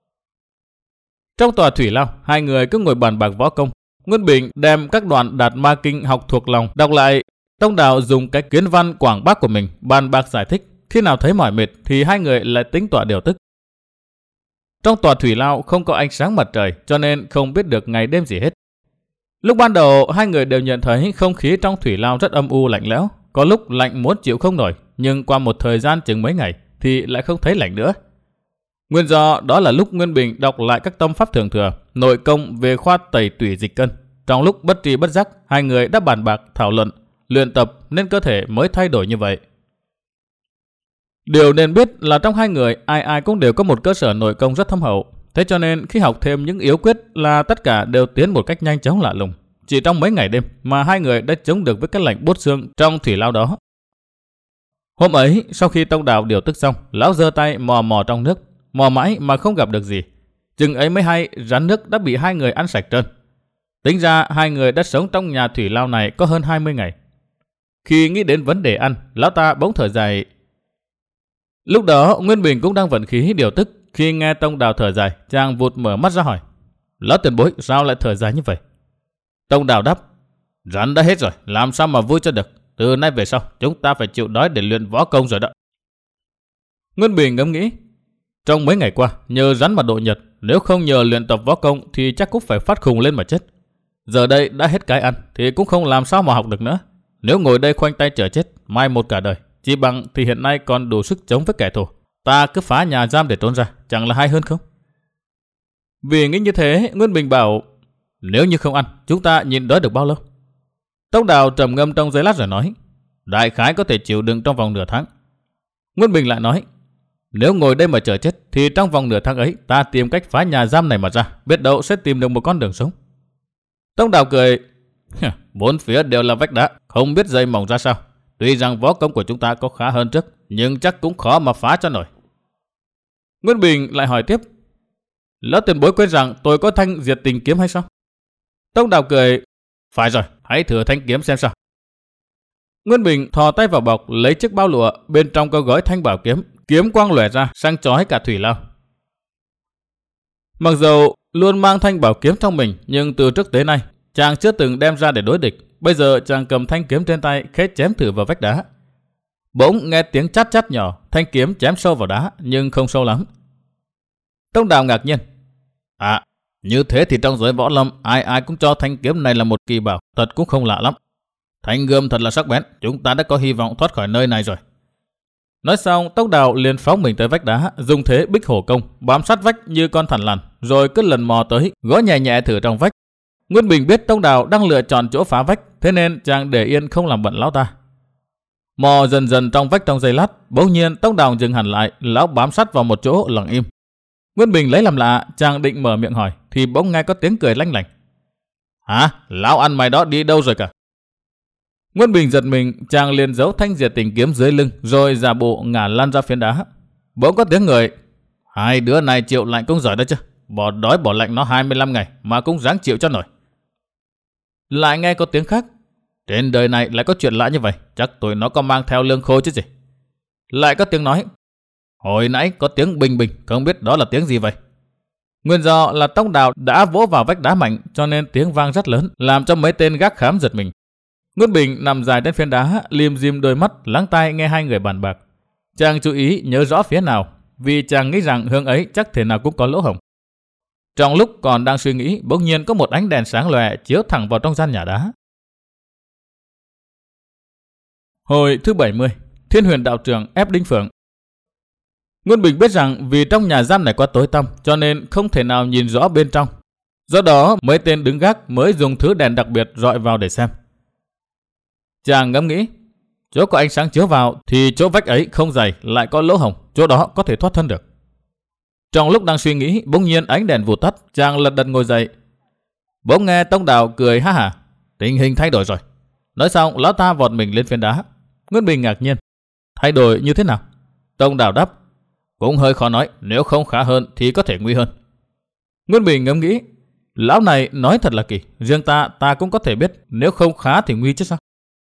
Trong tòa thủy lao, hai người cứ ngồi bàn bạc võ công. Nguyên Bình đem các đoạn Đạt Ma Kinh học thuộc lòng đọc lại. Tông Đào dùng cái kiến văn quảng bác của mình bàn bạc giải thích. Khi nào thấy mỏi mệt thì hai người lại tính tọa điều tức. Trong tòa thủy lao không có ánh sáng mặt trời, cho nên không biết được ngày đêm gì hết. Lúc ban đầu hai người đều nhận thấy không khí trong thủy lao rất âm u lạnh lẽo, có lúc lạnh muốn chịu không nổi, nhưng qua một thời gian chừng mấy ngày thì lại không thấy lạnh nữa. Nguyên do đó là lúc Nguyên Bình đọc lại các tâm pháp thường thừa, nội công về khoa tẩy tủy dịch cân. Trong lúc bất tri bất giác, hai người đã bàn bạc thảo luận, luyện tập nên cơ thể mới thay đổi như vậy. Điều nên biết là trong hai người ai ai cũng đều có một cơ sở nội công rất thâm hậu. Thế cho nên khi học thêm những yếu quyết là tất cả đều tiến một cách nhanh chóng lạ lùng. Chỉ trong mấy ngày đêm mà hai người đã chống được với cái lạnh buốt xương trong thủy lao đó. Hôm ấy sau khi Tông Đào điều tức xong, lão giơ tay mò mò trong nước, mò mãi mà không gặp được gì. Chừng ấy mới hay rắn nước đã bị hai người ăn sạch trơn. Tính ra hai người đã sống trong nhà thủy lao này có hơn hai mươi ngày. Khi nghĩ đến vấn đề ăn, lão ta bỗng thở dài. Lúc đó Nguyên Bình cũng đang vận khí điều tức. Khi nghe Tông Đào thở dài, chàng vụt mở mắt ra hỏi: Lão tiền bối sao lại thở dài như vậy? Tông Đào đáp: Rắn đã hết rồi, làm sao mà vui cho được. Từ nay về sau chúng ta phải chịu đói để luyện võ công rồi đó. Nguyên Bình ngẫm nghĩ, trong mấy ngày qua nhờ rắn mà độ nhật, nếu không nhờ luyện tập võ công thì chắc cũng phải phát khùng lên mà chết. Giờ đây đã hết cái ăn thì cũng không làm sao mà học được nữa. Nếu ngồi đây khoanh tay chờ chết mai một cả đời, chỉ bằng thì hiện nay còn đủ sức chống với kẻ thù. Ta cứ phá nhà giam để trốn ra, chẳng là hay hơn không? Vì nghĩ như thế, Nguyên Bình bảo: Nếu như không ăn, chúng ta nhịn đói được bao lâu? Tông Đào trầm ngâm trong giây lát rồi nói: Đại khái có thể chịu đựng trong vòng nửa tháng. Nguyên Bình lại nói: Nếu ngồi đây mà chờ chết, thì trong vòng nửa tháng ấy ta tìm cách phá nhà giam này mà ra, biết đâu sẽ tìm được một con đường sống. Tông Đào cười: Bốn phía đều là vách đá, không biết dây mỏng ra sao. Tuy rằng võ công của chúng ta có khá hơn trước, nhưng chắc cũng khó mà phá cho nổi. Nguyên Bình lại hỏi tiếp: Lão tiền bối quên rằng tôi có thanh diệt tình kiếm hay sao? Tông Đào cười: Phải rồi, hãy thử thanh kiếm xem sao. Nguyên Bình thò tay vào bọc lấy chiếc bao lụa, bên trong có gói thanh bảo kiếm, kiếm quang lóe ra sáng chói cả thủy lao. Mặc dù luôn mang thanh bảo kiếm trong mình, nhưng từ trước tới nay chàng chưa từng đem ra để đối địch. Bây giờ chàng cầm thanh kiếm trên tay khẽ chém thử vào vách đá. Bỗng nghe tiếng chát chát nhỏ, thanh kiếm chém sâu vào đá nhưng không sâu lắm. Tông Đào ngạc nhiên: À, như thế thì trong giới võ lâm ai ai cũng cho thanh kiếm này là một kỳ bảo, thật cũng không lạ lắm. Thanh gươm thật là sắc bén, chúng ta đã có hy vọng thoát khỏi nơi này rồi. Nói xong, Tông Đào liền phóng mình tới vách đá, dùng thế bích hổ công, bám sát vách như con thằn lằn, rồi cứ lần mò tới, gõ nhẹ nhẹ thử trong vách. Nguyên Bình biết Tông Đào đang lựa chọn chỗ phá vách, thế nên chàng để yên không làm bận lão ta. Mò dần dần trong vách trong giây lát, bỗng nhiên Tông Đào dừng hẳn lại, lão bám sát vào một chỗ lặng im. Nguyên Bình lấy làm lạ, chàng định mở miệng hỏi thì bỗng nghe có tiếng cười lanh lảnh. Hả? Lão ăn mày đó đi đâu rồi cả? Nguyên Bình giật mình, chàng liền giấu thanh diệt tình kiếm dưới lưng, rồi giả bộ ngả lăn ra phiến đá. Bỗng có tiếng người: Hai đứa này chịu lạnh cũng giỏi đó chứ, bỏ đói bỏ lạnh nó hai mươi lăm ngày mà cũng ráng chịu cho nổi. Lại nghe có tiếng khác: Trên đời này lại có chuyện lạ như vậy, chắc tụi nó có mang theo lương khô chứ gì. Lại có tiếng nói: Hồi nãy có tiếng bình bình, không biết đó là tiếng gì vậy. Nguyên do là Tông Đào đã vỗ vào vách đá mạnh, cho nên tiếng vang rất lớn, làm cho mấy tên gác khám giật mình. Nguyên Bình nằm dài trên phiến đá, liêm diêm đôi mắt, lắng tai nghe hai người bàn bạc. Chàng chú ý nhớ rõ phía nào, vì chàng nghĩ rằng hướng ấy chắc thể nào cũng có lỗ hổng. Trong lúc còn đang suy nghĩ, bỗng nhiên có một ánh đèn sáng lòe chiếu thẳng vào trong gian nhà đá. Hồi thứ bảy mươi, Thiên Huyền đạo trưởng ép Đinh Phượng. Nguyên Bình biết rằng vì trong nhà giam này quá tối tăm, cho nên không thể nào nhìn rõ bên trong. Do đó mấy tên đứng gác mới dùng thứ đèn đặc biệt rọi vào để xem. Chàng ngẫm nghĩ, Chỗ có ánh sáng chiếu vào thì chỗ vách ấy không dày, lại có lỗ hổng, chỗ đó có thể thoát thân được. Trong lúc đang suy nghĩ, bỗng nhiên ánh đèn vụt tắt, chàng lật đật ngồi dậy. Bỗng nghe Tông Đào cười ha hả, tình hình thay đổi rồi. Nói xong, lão ta vọt mình lên phiến đá. Nguyên Bình ngạc nhiên, thay đổi như thế nào? Tông Đào đáp, cũng hơi khó nói, nếu không khá hơn thì có thể nguy hơn. Nguyên Bình ngẫm nghĩ, lão này nói thật là kỳ, riêng ta, ta cũng có thể biết, nếu không khá thì nguy chứ sao.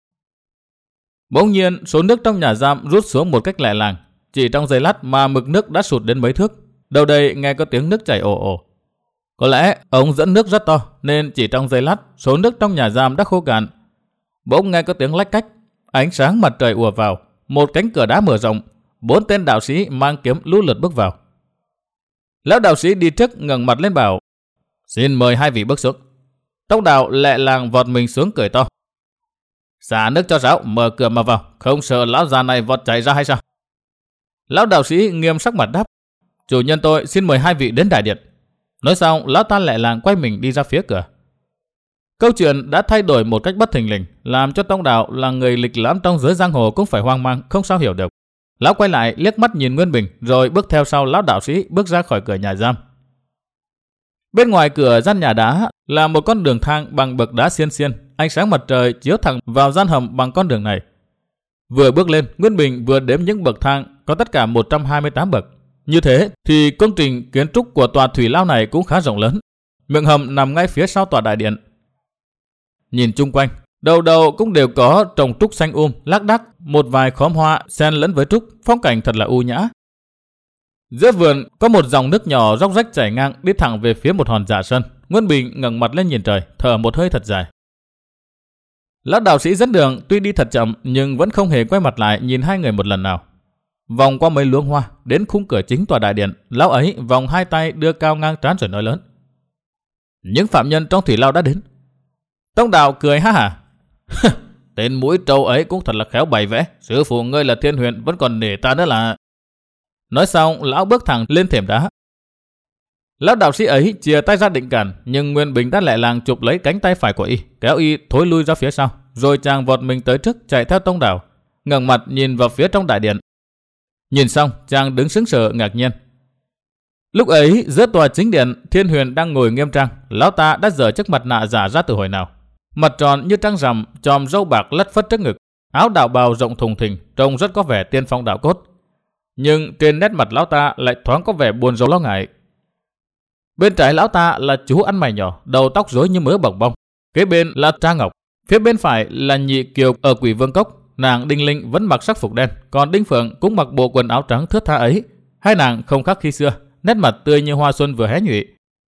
Bỗng nhiên, số nước trong nhà giam rút xuống một cách lẹ làng, chỉ trong giây lát mà mực nước đã sụt đến mấy thước. Đầu đây nghe có tiếng nước chảy ồ ồ. Có lẽ ống dẫn nước rất to, nên chỉ trong giây lát, số nước trong nhà giam đã khô cạn. Bỗng nghe có tiếng lách cách, ánh sáng mặt trời ùa vào, một cánh cửa đá mở rộng, bốn tên đạo sĩ mang kiếm lũ lượt bước vào. Lão đạo sĩ đi trước ngẩng mặt lên bảo, xin mời hai vị bước xuống. Tông Đào lẹ làng vọt mình xuống cười to, xả nước cho ráo, mở cửa mà vào, không sợ lão già này vọt chạy ra hay sao? Lão đạo sĩ nghiêm sắc mặt đáp, chủ nhân tôi xin mời hai vị đến đại điện. Nói xong, lão ta lẹ làng quay mình đi ra phía cửa. Câu chuyện đã thay đổi một cách bất thình lình, làm cho Tông Đào là người lịch lãm trong giới giang hồ cũng phải hoang mang, không sao hiểu được. Lão quay lại liếc mắt nhìn Nguyên Bình, rồi bước theo sau lão đạo sĩ bước ra khỏi cửa nhà giam. Bên ngoài cửa gian nhà đá là một con đường thang bằng bậc đá xiên xiên, ánh sáng mặt trời chiếu thẳng vào gian hầm bằng con đường này. Vừa bước lên, Nguyên Bình vừa đếm những bậc thang, có tất cả một trăm hai mươi tám bậc. Như thế thì công trình kiến trúc của tòa thủy lao này cũng khá rộng lớn. Miệng hầm nằm ngay phía sau tòa đại điện. Nhìn chung quanh, đầu đầu cũng đều có trồng trúc xanh um, lác đác, một vài khóm hoa xen lẫn với trúc, phong cảnh thật là u nhã. Giữa vườn có một dòng nước nhỏ róc rách chảy ngang đi thẳng về phía một hòn dạ sơn. Nguyên Bình ngẩng mặt lên nhìn trời, thở một hơi thật dài. Lão đạo sĩ dẫn đường tuy đi thật chậm nhưng vẫn không hề quay mặt lại nhìn hai người một lần nào. Vòng qua mấy luống hoa đến khung cửa chính tòa đại điện, lão ấy vòng hai tay đưa cao ngang trán rồi nói lớn, những phạm nhân trong thủy lao đã đến. Tông Đào cười ha hả, tên mũi trâu ấy cũng thật là khéo bày vẽ, sư phụ ngươi là Thiên Huyền vẫn còn nể ta nữa là. Nói xong, lão bước thẳng lên thềm đá. Lão đạo sĩ ấy chìa tay ra định cản, nhưng Nguyên Bình đã lẹ làng chụp lấy cánh tay phải của y, kéo y thối lui ra phía sau, rồi chàng vọt mình tới trước chạy theo Tông Đào, ngẩng mặt nhìn vào phía trong đại điện. Nhìn xong, chàng đứng sững sờ ngạc nhiên. Lúc ấy, giữa tòa chính điện, Thiên Huyền đang ngồi nghiêm trang, lão ta đã dở chiếc mặt nạ giả ra từ hồi nào. Mặt tròn như trăng rằm, chòm râu bạc lất phất trước ngực, áo đạo bào rộng thùng thình, trông rất có vẻ tiên phong đạo cốt. Nhưng trên nét mặt lão ta lại thoáng có vẻ buồn rầu lo ngại. Bên trái lão ta là chú ăn mày nhỏ, đầu tóc rối như mớ bọc bông. Kế bên là Tra Ngọc, phía bên phải là Nhị Kiều ở Quỷ Vương Cốc. Nàng Đinh Linh vẫn mặc sắc phục đen, còn Đinh Phượng cũng mặc bộ quần áo trắng thướt tha ấy. Hai nàng không khác khi xưa, nét mặt tươi như hoa xuân vừa hé nhụy.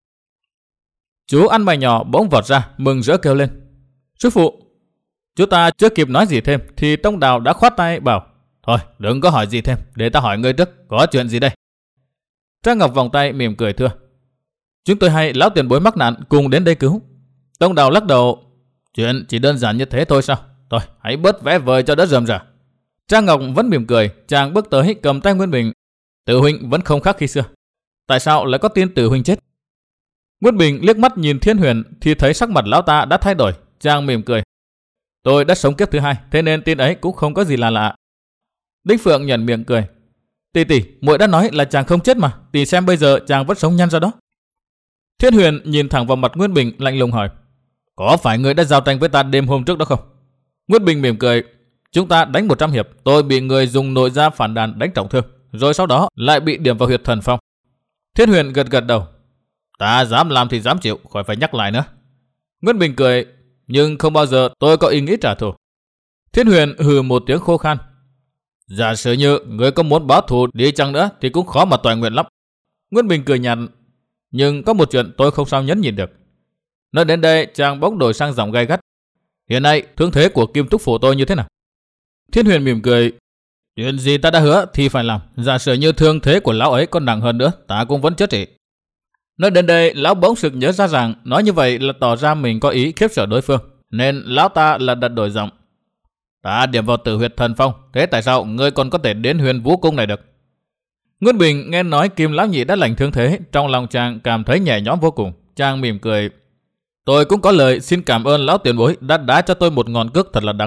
Chú ăn mày nhỏ bỗng vọt ra, mừng rỡ kêu lên, sư phụ. Chú ta chưa kịp nói gì thêm thì Tông Đào đã khoát tay bảo, thôi đừng có hỏi gì thêm, để ta hỏi ngươi trước, có chuyện gì đây? Tra Ngọc vòng tay mỉm cười thưa, chúng tôi hay lão tiền bối mắc nạn cùng đến đây cứu. Tông Đào lắc đầu, chuyện chỉ đơn giản như thế thôi sao? Thôi hãy bớt vẽ vời cho đỡ rườm rà. Tra Ngọc vẫn mỉm cười, chàng bước tới cầm tay Nguyên Bình. Tử huynh vẫn không khác khi xưa, tại sao lại có tin Tử huynh chết? Nguyên Bình liếc mắt nhìn Thiên Huyền thì thấy sắc mặt lão ta đã thay đổi, chàng mỉm cười, tôi đã sống kiếp thứ hai, thế nên tin ấy cũng không có gì là lạ. Đinh Phượng nhận miệng cười, tỷ tỷ, muội đã nói là chàng không chết mà, tỷ xem bây giờ chàng vẫn sống nhăn ra đó. Thiên Huyền nhìn thẳng vào mặt Nguyên Bình lạnh lùng hỏi, có phải người đã giao tranh với ta đêm hôm trước đó không? Nguyên Bình mỉm cười, chúng ta đánh một trăm hiệp, tôi bị người dùng nội gia phản đàn đánh trọng thương, rồi sau đó lại bị điểm vào huyệt thần phong. Thiên Huyền gật gật đầu, ta dám làm thì dám chịu, khỏi phải nhắc lại nữa. Nguyên Bình cười, nhưng không bao giờ tôi có ý nghĩ trả thù. Thiên Huyền hừ một tiếng khô khan, giả sử như người có muốn báo thù đi chăng nữa thì cũng khó mà toại nguyện lắm. Nguyên Bình cười nhạt, nhưng có một chuyện tôi không sao nhẫn nhịn được. Nói đến đây, chàng bỗng đổi sang giọng gay gắt, hiện nay thương thế của Kim Túc Phủ tôi như thế nào? Thiên Huyền mỉm cười, chuyện gì ta đã hứa thì phải làm, giả sử như thương thế của lão ấy còn nặng hơn nữa, ta cũng vẫn chữa trị. Nói đến đây, lão bỗng sực nhớ ra rằng nói như vậy là tỏ ra mình có ý khiếp sợ đối phương, nên lão ta là đặt đổi giọng, ta điểm vào tử huyệt thần phong, thế tại sao ngươi còn có thể đến Huyền Vũ Cung này được? Nguyên Bình nghe nói Kim lão nhị đã lành thương thế, trong lòng chàng cảm thấy nhẹ nhõm vô cùng. Chàng mỉm cười, tôi cũng có lời xin cảm ơn lão tiền bối đã đá cho tôi một ngọn cước thật là đáng đích.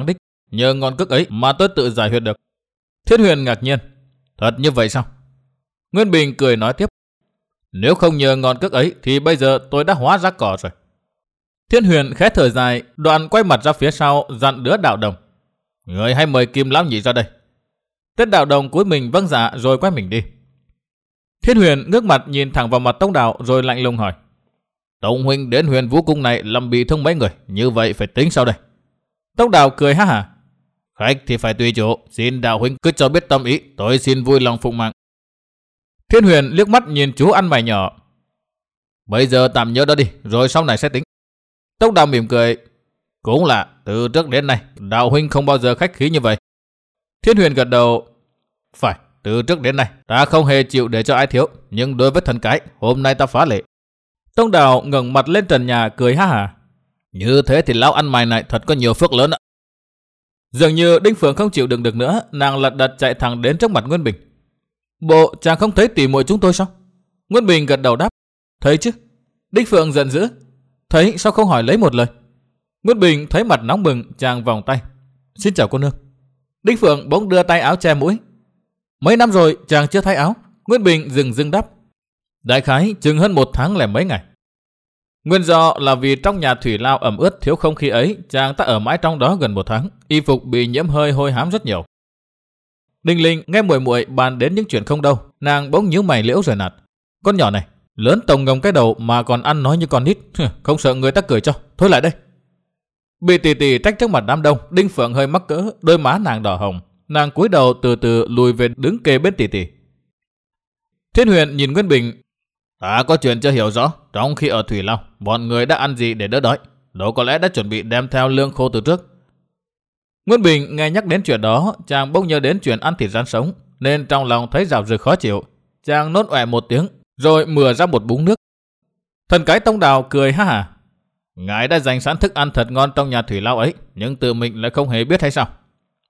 nhờ ngọn cước ấy mà tôi tự giải huyệt được. Thiên Huyền ngạc nhiên. Thật như vậy sao? Nguyên Bình cười nói tiếp. Nếu không nhờ ngọn cước ấy thì bây giờ tôi đã hóa ra cỏ rồi. Thiên Huyền khẽ thở dài, đoạn quay mặt ra phía sau dặn đứa đạo đồng. Người hãy mời Kim lão nhị ra đây. Tên đạo đồng cúi mình vâng dạ rồi quay mình đi. Thiên Huyền ngước mặt nhìn thẳng vào mặt Tông Đào rồi lạnh lùng hỏi. Tông huynh đến Huyền Vũ Cung này làm bị thương mấy người, như vậy phải tính sao đây? Tông Đào cười ha hả. Khách thì phải tùy chỗ, xin đạo huynh cứ cho biết tâm ý, tôi xin vui lòng phụng mạng. Thiên Huyền liếc mắt nhìn chú ăn mày nhỏ. Bây giờ tạm nhớ đó đi, rồi sau này sẽ tính. Tông Đào mỉm cười. Cũng là, từ trước đến nay, đạo huynh không bao giờ khách khí như vậy. Thiên Huyền gật đầu. Phải, từ trước đến nay, ta không hề chịu để cho ai thiếu, nhưng đối với thần cái, hôm nay ta phá lệ. Tông Đào ngẩng mặt lên trần nhà cười ha hả. Như thế thì lão ăn mày này thật có nhiều phước lớn ạ. Dường như Đinh Phượng không chịu đựng được nữa, nàng lật đật chạy thẳng đến trước mặt Nguyên Bình. Bộ chàng không thấy tỉ muội chúng tôi sao? Nguyên Bình gật đầu đáp. Thấy chứ. Đinh Phượng giận dữ. Thấy sao không hỏi lấy một lời? Nguyên Bình thấy mặt nóng bừng, chàng vòng tay. Xin chào cô nương. Đinh Phượng bỗng đưa tay áo che mũi. Mấy năm rồi chàng chưa thay áo. Nguyên Bình dừng dưng đáp. Đại khái chừng hơn một tháng lẻ mấy ngày. Nguyên do là vì trong nhà thủy lao ẩm ướt thiếu không khí ấy, chàng ta ở mãi trong đó gần một tháng, y phục bị nhiễm hơi hôi hám rất nhiều. Đinh Linh nghe muội muội bàn đến những chuyện không đâu, nàng bỗng nhíu mày liễu rồi nạt. Con nhỏ này, lớn tổng ngồng cái đầu mà còn ăn nói như con nít, không sợ người ta cười cho, thôi lại đây. Bị tỷ tỷ trách trước mặt đám đông, Đinh Phượng hơi mắc cỡ, đôi má nàng đỏ hồng, nàng cúi đầu từ từ lùi về đứng kề bên tỷ tỷ. Thiên Huyền nhìn Nguyên Bình. Ta có chuyện chưa hiểu rõ, trong khi ở thủy lao, bọn người đã ăn gì để đỡ đói, đâu có lẽ đã chuẩn bị đem theo lương khô từ trước. Nguyên Bình nghe nhắc đến chuyện đó, chàng bỗng nhớ đến chuyện ăn thịt rắn sống, nên trong lòng thấy rạo rực khó chịu. Chàng nôn ọe một tiếng, rồi mừa ra một búng nước. Thần cái Tông Đào cười ha hả. Ngài đã dành sẵn thức ăn thật ngon trong nhà thủy lao ấy, nhưng tự mình lại không hề biết hay sao?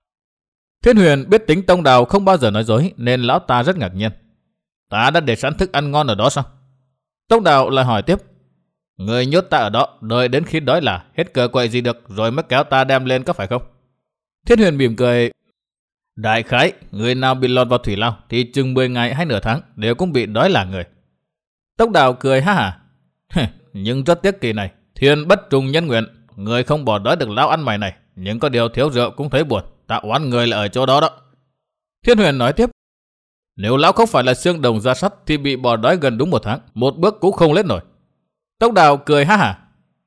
Thiên Huyền biết tính Tông Đào không bao giờ nói dối, nên lão ta rất ngạc nhiên. Ta đã để sẵn thức ăn ngon ở đó sao? Tông Đào lại hỏi tiếp. Người nhốt ta ở đó, đợi đến khi đói là hết cờ quậy gì được, rồi mới kéo ta đem lên có phải không? Thiên Huyền mỉm cười. Đại khái, người nào bị lọt vào thủy lao thì chừng mười ngày hay nửa tháng đều cũng bị đói là người. Tông Đào cười ha hả. Nhưng rất tiếc kỳ này, thiên bất trùng nhân nguyện, người không bỏ đói được lão ăn mày này, nhưng có điều thiếu rượu cũng thấy buồn, ta oán người là ở chỗ đó đó. Thiên Huyền nói tiếp. Nếu lão không phải là xương đồng da sắt thì bị bỏ đói gần đúng một tháng, một bước cũng không lên nổi. Tông Đào cười ha hả.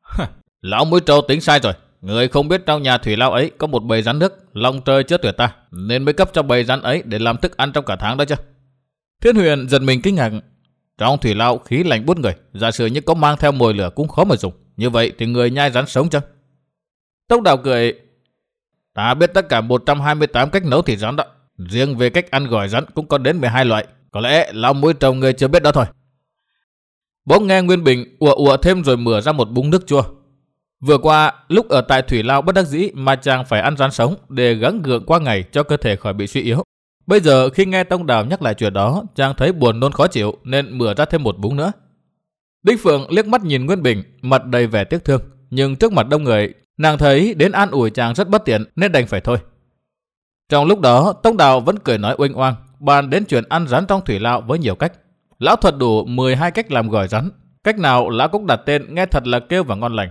Lão mũi trâu tính sai rồi, người không biết trong nhà thủy lao ấy có một bầy rắn nước, lòng trời chứa tuyệt ta, nên mới cấp cho bầy rắn ấy để làm thức ăn trong cả tháng đó chứ. Thiên Huyền giật mình kinh ngạc. Trong thủy lao khí lạnh buốt người, giả sử như có mang theo mồi lửa cũng khó mà dùng, như vậy thì người nhai rắn sống chăng? Tông Đào cười. Ta biết tất cả một trăm hai mươi tám cách nấu thịt rắn đó. Riêng về cách ăn gỏi rắn cũng có đến mười hai loại, có lẽ lão mũi trâu người chưa biết đó thôi. Bỗng nghe Nguyên Bình ùa ùa thêm rồi mửa ra một búng nước chua. Vừa qua, lúc ở tại thủy lao bất đắc dĩ mà chàng phải ăn rắn sống để gắng gượng qua ngày cho cơ thể khỏi bị suy yếu. Bây giờ khi nghe Tông Đào nhắc lại chuyện đó, chàng thấy buồn nôn khó chịu nên mửa ra thêm một búng nữa. Đinh Phượng liếc mắt nhìn Nguyên Bình, mặt đầy vẻ tiếc thương, nhưng trước mặt đông người, nàng thấy đến an ủi chàng rất bất tiện nên đành phải thôi. Trong lúc đó, Tông Đào vẫn cười nói oanh oang, bàn đến chuyện ăn rắn trong thủy lao với nhiều cách. Lão thuật đủ mười hai cách làm gỏi rắn, cách nào lão cũng đặt tên nghe thật là kêu và ngon lành.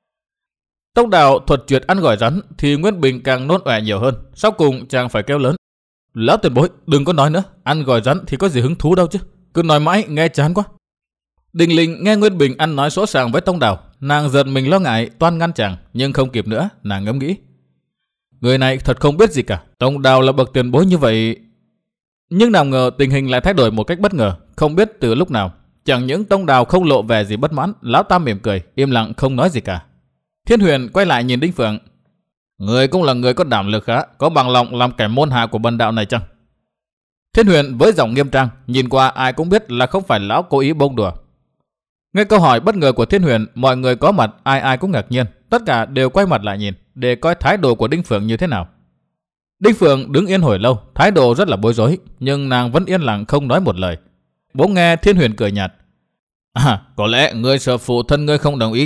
Tông Đào thuật chuyện ăn gỏi rắn thì Nguyên Bình càng nôn ọe nhiều hơn, sau cùng chàng phải kêu lớn. Lão tiền bối, đừng có nói nữa, ăn gỏi rắn thì có gì hứng thú đâu chứ, cứ nói mãi nghe chán quá. Đình Linh nghe Nguyên Bình ăn nói sỗ sàng với Tông Đào, nàng giật mình lo ngại toan ngăn chàng, nhưng không kịp nữa, nàng ngẫm nghĩ. Người này thật không biết gì cả, Tông Đào là bậc tiền bối như vậy. Nhưng nào ngờ tình hình lại thay đổi một cách bất ngờ, không biết từ lúc nào. Chẳng những Tông Đào không lộ vẻ gì bất mãn, lão ta mỉm cười, im lặng không nói gì cả. Thiên Huyền quay lại nhìn Đinh Phượng. Người cũng là người có đảm lực khá, có bằng lòng làm kẻ môn hạ của bần đạo này chăng? Thiên Huyền với giọng nghiêm trang, nhìn qua ai cũng biết là không phải lão cố ý bông đùa. Nghe câu hỏi bất ngờ của Thiên Huyền, mọi người có mặt ai ai cũng ngạc nhiên, tất cả đều quay mặt lại nhìn để coi thái độ của Đinh Phượng như thế nào. Đinh Phượng đứng yên hồi lâu, thái độ rất là bối rối, nhưng nàng vẫn yên lặng không nói một lời. Bỗng nghe Thiên Huyền cười nhạt. À, có lẽ ngươi sợ phụ thân ngươi không đồng ý chăng?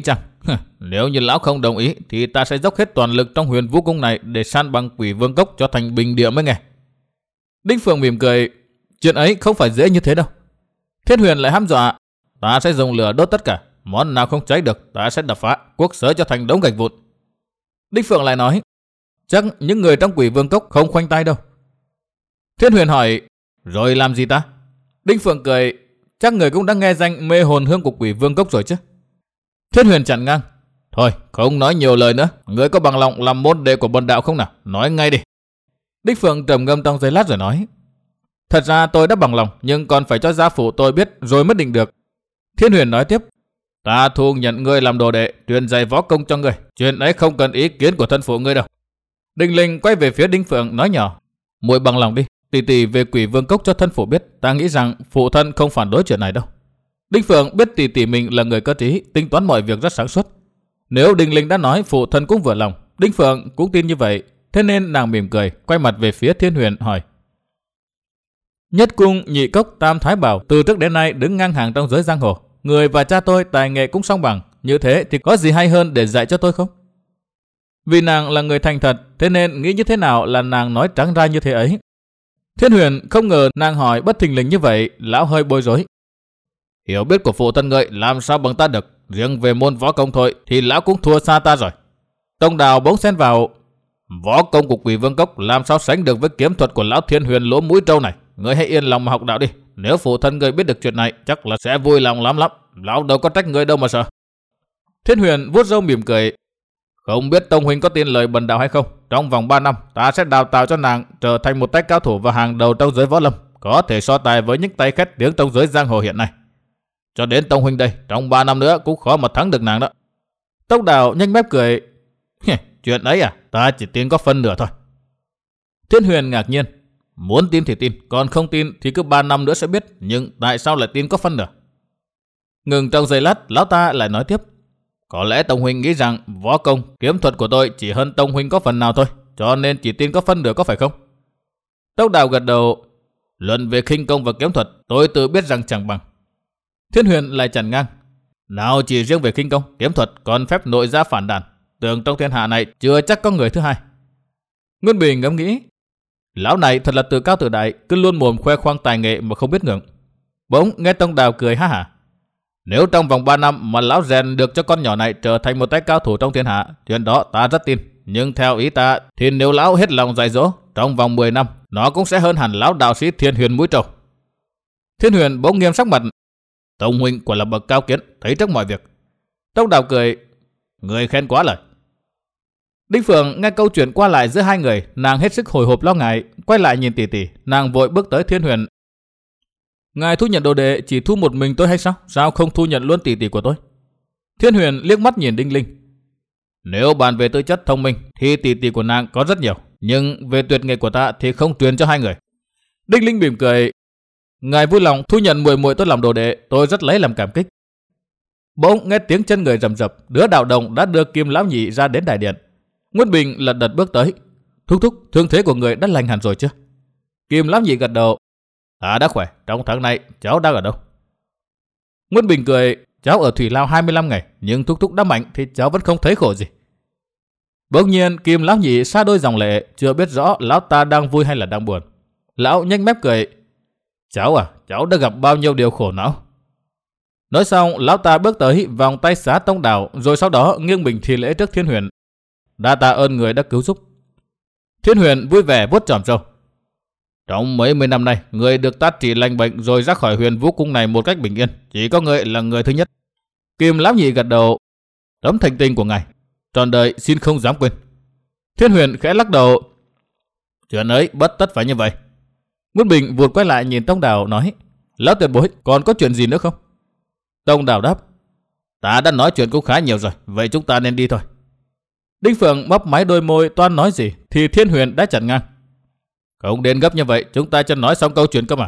Nếu như lão không đồng ý thì ta sẽ dốc hết toàn lực trong Huyền Vũ Cung này để san bằng Quỷ Vương Cốc cho thành bình địa mới nghe. Đinh Phượng mỉm cười. Chuyện ấy không phải dễ như thế đâu. Thiên Huyền lại hăm dọa. Ta sẽ dùng lửa đốt tất cả. Món nào không cháy được ta sẽ đập phá, cuốc xới cho thành đống gạch vụn. Đinh Phượng lại nói. Chắc những người trong Quỷ Vương Cốc không khoanh tay đâu. Thiên Huyền hỏi. Rồi làm gì ta? Đinh Phượng cười. Chắc người cũng đã nghe danh mê hồn hương của Quỷ Vương Cốc rồi chứ. Thiên Huyền chặn ngang. Thôi không nói nhiều lời nữa. Người có bằng lòng làm môn đệ của bần đạo không nào? Nói ngay đi. Đinh Phượng trầm ngâm trong giây lát rồi nói. Thật ra tôi đã bằng lòng, nhưng còn phải cho gia phụ tôi biết rồi mới định được. Thiên Huyền nói tiếp. Ta thu nhận ngươi làm đồ đệ, truyền dạy võ công cho ngươi. Chuyện ấy không cần ý kiến của thân phụ ngươi đâu. Đinh Linh quay về phía Đinh Phượng nói nhỏ. Muội bằng lòng đi. Tỷ tỷ về Quỷ Vương Cốc cho thân phụ biết. Ta nghĩ rằng phụ thân không phản đối chuyện này đâu. Đinh Phượng biết tỷ tỷ mình là người cơ trí, tính toán mọi việc rất sáng suốt. Nếu Đinh Linh đã nói phụ thân cũng vừa lòng, Đinh Phượng cũng tin như vậy. Thế nên nàng mỉm cười, quay mặt về phía Thiên Huyền hỏi. Nhất cung, nhị cốc, tam thái bảo từ trước đến nay đứng ngang hàng trong giới giang hồ. Người và cha tôi tài nghệ cũng song bằng. Như thế thì có gì hay hơn để dạy cho tôi không? Vì nàng là người thành thật, thế nên nghĩ như thế nào là nàng nói trắng ra như thế ấy. Thiên Huyền không ngờ nàng hỏi bất thình lình như vậy, lão hơi bối rối. Hiểu biết của phụ thân ngươi làm sao bằng ta được. Riêng về môn võ công thôi thì lão cũng thua xa ta rồi. Tông Đào bỗng xen vào. Võ công của Quỷ Vương Cốc làm sao sánh được với kiếm thuật của lão Thiên Huyền lỗ mũi trâu này. Ngươi hãy yên lòng mà học đạo đi. Nếu phụ thân ngươi biết được chuyện này chắc là sẽ vui lòng lắm lắm. Lão đâu có trách ngươi đâu mà sợ. Thiên Huyền vuốt râu mỉm cười. Không biết Tông huynh có tin lời bần đạo hay không? Trong vòng ba năm ta sẽ đào tạo cho nàng trở thành một tay cao thủ và hàng đầu trong giới võ lâm, có thể so tài với những tay khét tiếng trong giới giang hồ hiện nay. Cho đến Tông huynh đây, trong ba năm nữa cũng khó mà thắng được nàng đó. Tông Đào nhanh mép cười. Chuyện ấy à, ta chỉ tin có phân nửa thôi. Thiên Huyền ngạc nhiên. Muốn tin thì tin, còn không tin thì cứ ba năm nữa sẽ biết. Nhưng tại sao lại tin có phân nửa? Ngừng trong giây lát, lão ta lại nói tiếp. Có lẽ Tông huynh nghĩ rằng võ công, kiếm thuật của tôi chỉ hơn Tông huynh có phần nào thôi, cho nên chỉ tin có phân nửa, có phải không? Tông Đào gật đầu. Luận về khinh công và kiếm thuật, tôi tự biết rằng chẳng bằng. Thiên Huyền lại chặn ngang. Nào chỉ riêng về khinh công, kiếm thuật còn phép nội gia phản đàn. Tưởng trong thiên hạ này chưa chắc có người thứ hai. Nguyên Bình ngẫm nghĩ. Lão này thật là tự cao tự đại, cứ luôn mồm khoe khoang tài nghệ mà không biết ngượng. Bỗng nghe Tông Đào cười ha hả. Nếu trong vòng ba năm mà lão rèn được cho con nhỏ này trở thành một tay cao thủ trong thiên hạ, chuyện đó ta rất tin. Nhưng theo ý ta thì nếu lão hết lòng dạy dỗ, trong vòng mười năm nó cũng sẽ hơn hẳn lão đạo sĩ Thiên Huyền mũi trâu. Thiên Huyền bỗng nghiêm sắc mặt. Tông huynh quả là bậc cao kiến, thấy trước mọi việc. Tông Đào cười. Người khen quá lời. Đinh Phượng nghe câu chuyện qua lại giữa hai người, nàng hết sức hồi hộp lo ngại, quay lại nhìn tỷ tỷ, nàng vội bước tới Thiên Huyền. Ngài thu nhận đồ đệ chỉ thu một mình tôi hay sao? Sao không thu nhận luôn tỷ tỷ của tôi? Thiên Huyền liếc mắt nhìn Đinh Linh. Nếu bàn về tư chất thông minh thì tỷ tỷ của nàng có rất nhiều, nhưng về tuyệt nghệ của ta thì không truyền cho hai người. Đinh Linh mỉm cười. Ngài vui lòng thu nhận muội muội tôi làm đồ đệ, tôi rất lấy làm cảm kích. Bỗng nghe tiếng chân người rầm rập, đứa đạo đồng đã đưa Kim lão nhị ra đến đại điện. Nguyên Bình lật đật bước tới. Thúc thúc, thương thế của người đã lành hẳn rồi chưa? Kim lão nhị gật đầu. Ta đã khỏe, trong tháng này cháu đang ở đâu? Nguyên Bình cười. Cháu ở Thủy Lao hai mươi lăm ngày, nhưng thúc thúc đã mạnh thì cháu vẫn không thấy khổ gì. Bỗng nhiên Kim lão nhị xa đôi dòng lệ, chưa biết rõ lão ta đang vui hay là đang buồn. Lão nhanh mép cười. Cháu à, cháu đã gặp bao nhiêu điều khổ não. Nói xong, lão ta bước tới vòng tay xá Tông Đào, rồi sau đó nghiêng mình thi lễ trước Thiên Huyền. Đa tạ ơn người đã cứu giúp. Thiên Huyền vui vẻ vuốt chòm râu. Trong mấy mươi năm nay, người được ta trị lành bệnh rồi ra khỏi Huyền Vũ Cung này một cách bình yên, chỉ có người là người thứ nhất. Kim lão nhị gật đầu. Tấm thành tình của ngài, trọn đời xin không dám quên. Thiên Huyền khẽ lắc đầu. Chuyện ấy bất tất phải như vậy. Nguyên Bình vụt quay lại nhìn Tông Đào nói. Lão tiền bối, còn có chuyện gì nữa không? Tông Đào đáp. Ta đã nói chuyện cũng khá nhiều rồi, vậy chúng ta nên đi thôi. Đinh Phượng mấp máy đôi môi toan nói gì thì Thiên Huyền đã chặn ngang. Không đến gấp như vậy, chúng ta chưa nói xong câu chuyện cơ mà.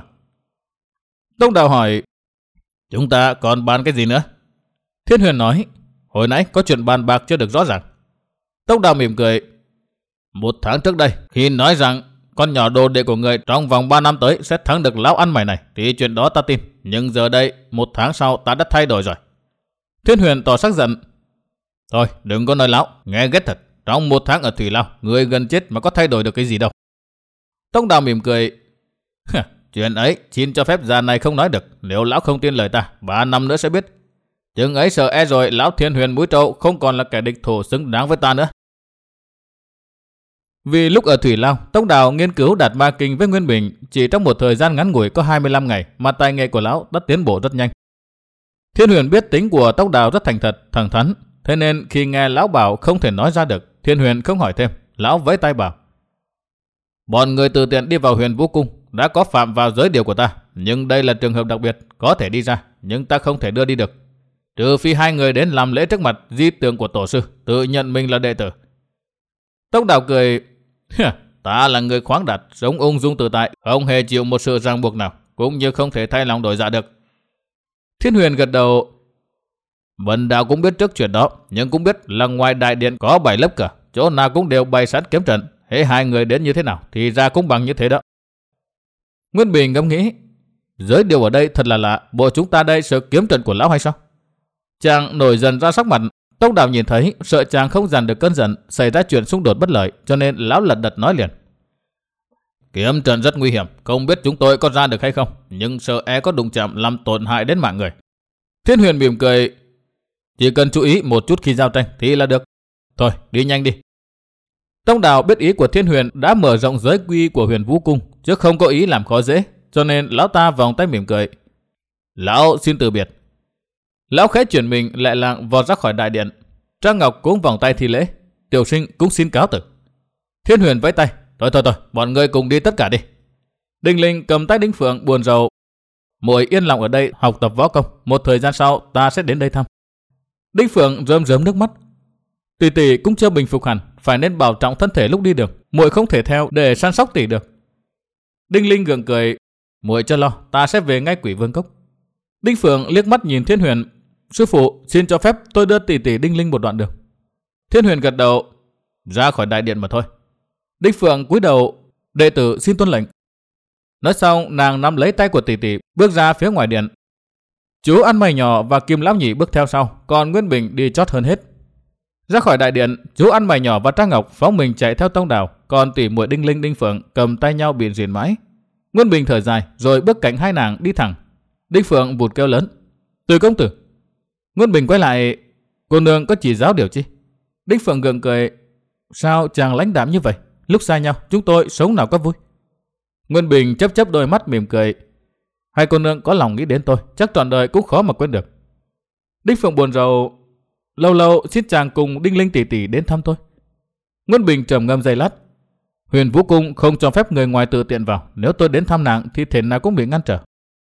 Tông Đào hỏi. Chúng ta còn bàn cái gì nữa? Thiên Huyền nói. Hồi nãy có chuyện bàn bạc chưa được rõ ràng. Tông Đào mỉm cười. Một tháng trước đây, khi nói rằng con nhỏ đồ đệ của người trong vòng ba năm tới sẽ thắng được lão ăn mày này, thì chuyện đó ta tin. Nhưng giờ đây, một tháng sau ta đã thay đổi rồi. Thiên Huyền tỏ sắc giận. Thôi, đừng có nói láo, nghe ghét thật. Trong một tháng ở Thủy Lao, người gần chết mà có thay đổi được cái gì đâu. Tông Đào mỉm cười. Chuyện ấy, xin cho phép già này không nói được. Nếu lão không tin lời ta, ba năm nữa sẽ biết. Chừng ấy sợ e rồi lão Thiên Huyền Mũi Trâu không còn là kẻ địch thủ xứng đáng với ta nữa. Vì lúc ở Thủy Lao, Tông Đào nghiên cứu Đạt Ma Kinh với Nguyên Bình chỉ trong một thời gian ngắn ngủi có hai mươi lăm ngày mà tài nghệ của lão đã tiến bộ rất nhanh. Thiên Huyền biết tính của Tông Đào rất thành thật, thẳng thắn, thế nên khi nghe lão bảo không thể nói ra được, Thiên Huyền không hỏi thêm, lão vẫy tay bảo: bọn người từ tiện đi vào Huyền Vũ Cung đã có phạm vào giới điều của ta, nhưng đây là trường hợp đặc biệt, có thể đi ra, nhưng ta không thể đưa đi được. Trừ phi hai người đến làm lễ trước mặt di tượng của tổ sư, tự nhận mình là đệ tử. Tông Đào cười: ta là người khoáng đạt, sống ung dung tự tại, không hề chịu một sự ràng buộc nào, cũng như không thể thay lòng đổi dạ được. Thiên Huyền gật đầu: Vân Đào cũng biết trước chuyện đó, nhưng cũng biết là ngoài đại điện có bảy lớp cửa, chỗ nào cũng đều bày sẵn kiếm trận, hễ hai người đến như thế nào thì ra cũng bằng như thế đó. Nguyên Bình ngẫm nghĩ, giới điều ở đây thật là lạ, bộ chúng ta đây sợ kiếm trận của lão hay sao? Chàng nổi dần ra sắc mặt. Tông Đào nhìn thấy, sợ chàng không dằn được cơn giận, xảy ra chuyện xung đột bất lợi, cho nên lão lật đật nói liền: kiếm trận rất nguy hiểm, không biết chúng tôi có ra được hay không, nhưng sợ e có đụng chạm làm tổn hại đến mạng người. Thiên Huyền mỉm cười: chỉ cần chú ý một chút khi giao tranh thì là được. Thôi, đi nhanh đi. Tông Đào biết ý của Thiên Huyền đã mở rộng giới quy của Huyền Vũ Cung, chứ không có ý làm khó dễ, cho nên lão ta vòng tay mỉm cười: lão xin từ biệt. Lão khẽ chuyển mình lại lạng vọt ra khỏi đại điện. Trang Ngọc cũng vòng tay thi lễ, Tiểu Sinh cũng xin cáo từ. Thiên Huyền vẫy tay: thôi thôi thôi, bọn ngươi cùng đi tất cả đi. Đinh Linh cầm tay Đinh Phượng buồn rầu: muội yên lòng ở đây học tập võ công, một thời gian sau ta sẽ đến đây thăm. Đinh Phượng rơm rớm nước mắt: tỷ tỷ cũng chưa bình phục hẳn, phải nên bảo trọng thân thể lúc đi đường, muội không thể theo để săn sóc tỷ được. Đinh Linh gượng cười: muội chưa lo, ta sẽ về ngay Quỷ Vương Cốc. Đinh Phượng liếc mắt nhìn Thiên Huyền: sư phụ, xin cho phép tôi đưa tỷ tỷ Đinh Linh một đoạn đường. Thiên Huyền gật đầu: ra khỏi đại điện mà thôi. Đinh Phượng cúi đầu: đệ tử xin tuân lệnh. Nói xong, nàng nắm lấy tay của tỷ tỷ bước ra phía ngoài điện. Chú Ăn Mày Nhỏ và Kim Lão Nhị bước theo sau, còn Nguyên Bình đi chót hơn hết. Ra khỏi đại điện, chú Ăn Mày Nhỏ và Trang Ngọc phóng mình chạy theo Tông Đào, còn tỷ muội Đinh Linh Đinh Phượng cầm tay nhau biện rỉn mãi. Nguyên Bình thở dài rồi bước cạnh hai nàng đi thẳng. Đinh Phượng vụt kêu lớn: Từ công tử. Nguyên Bình quay lại: cô nương có chỉ giáo điều chi? Đinh Phượng gượng cười: sao chàng lãnh đạm như vậy, lúc xa nhau chúng tôi sống nào có vui. Nguyên Bình chớp chớp đôi mắt mỉm cười: hai cô nương có lòng nghĩ đến tôi, chắc trọn đời cũng khó mà quên được. Đinh Phượng buồn rầu: lâu lâu xin chàng cùng Đinh Linh tỷ tỷ đến thăm tôi. Nguyên Bình trầm ngâm giây lát: Huyền Vũ Cung không cho phép người ngoài tự tiện vào, nếu tôi đến thăm nàng thì thể nào cũng bị ngăn trở.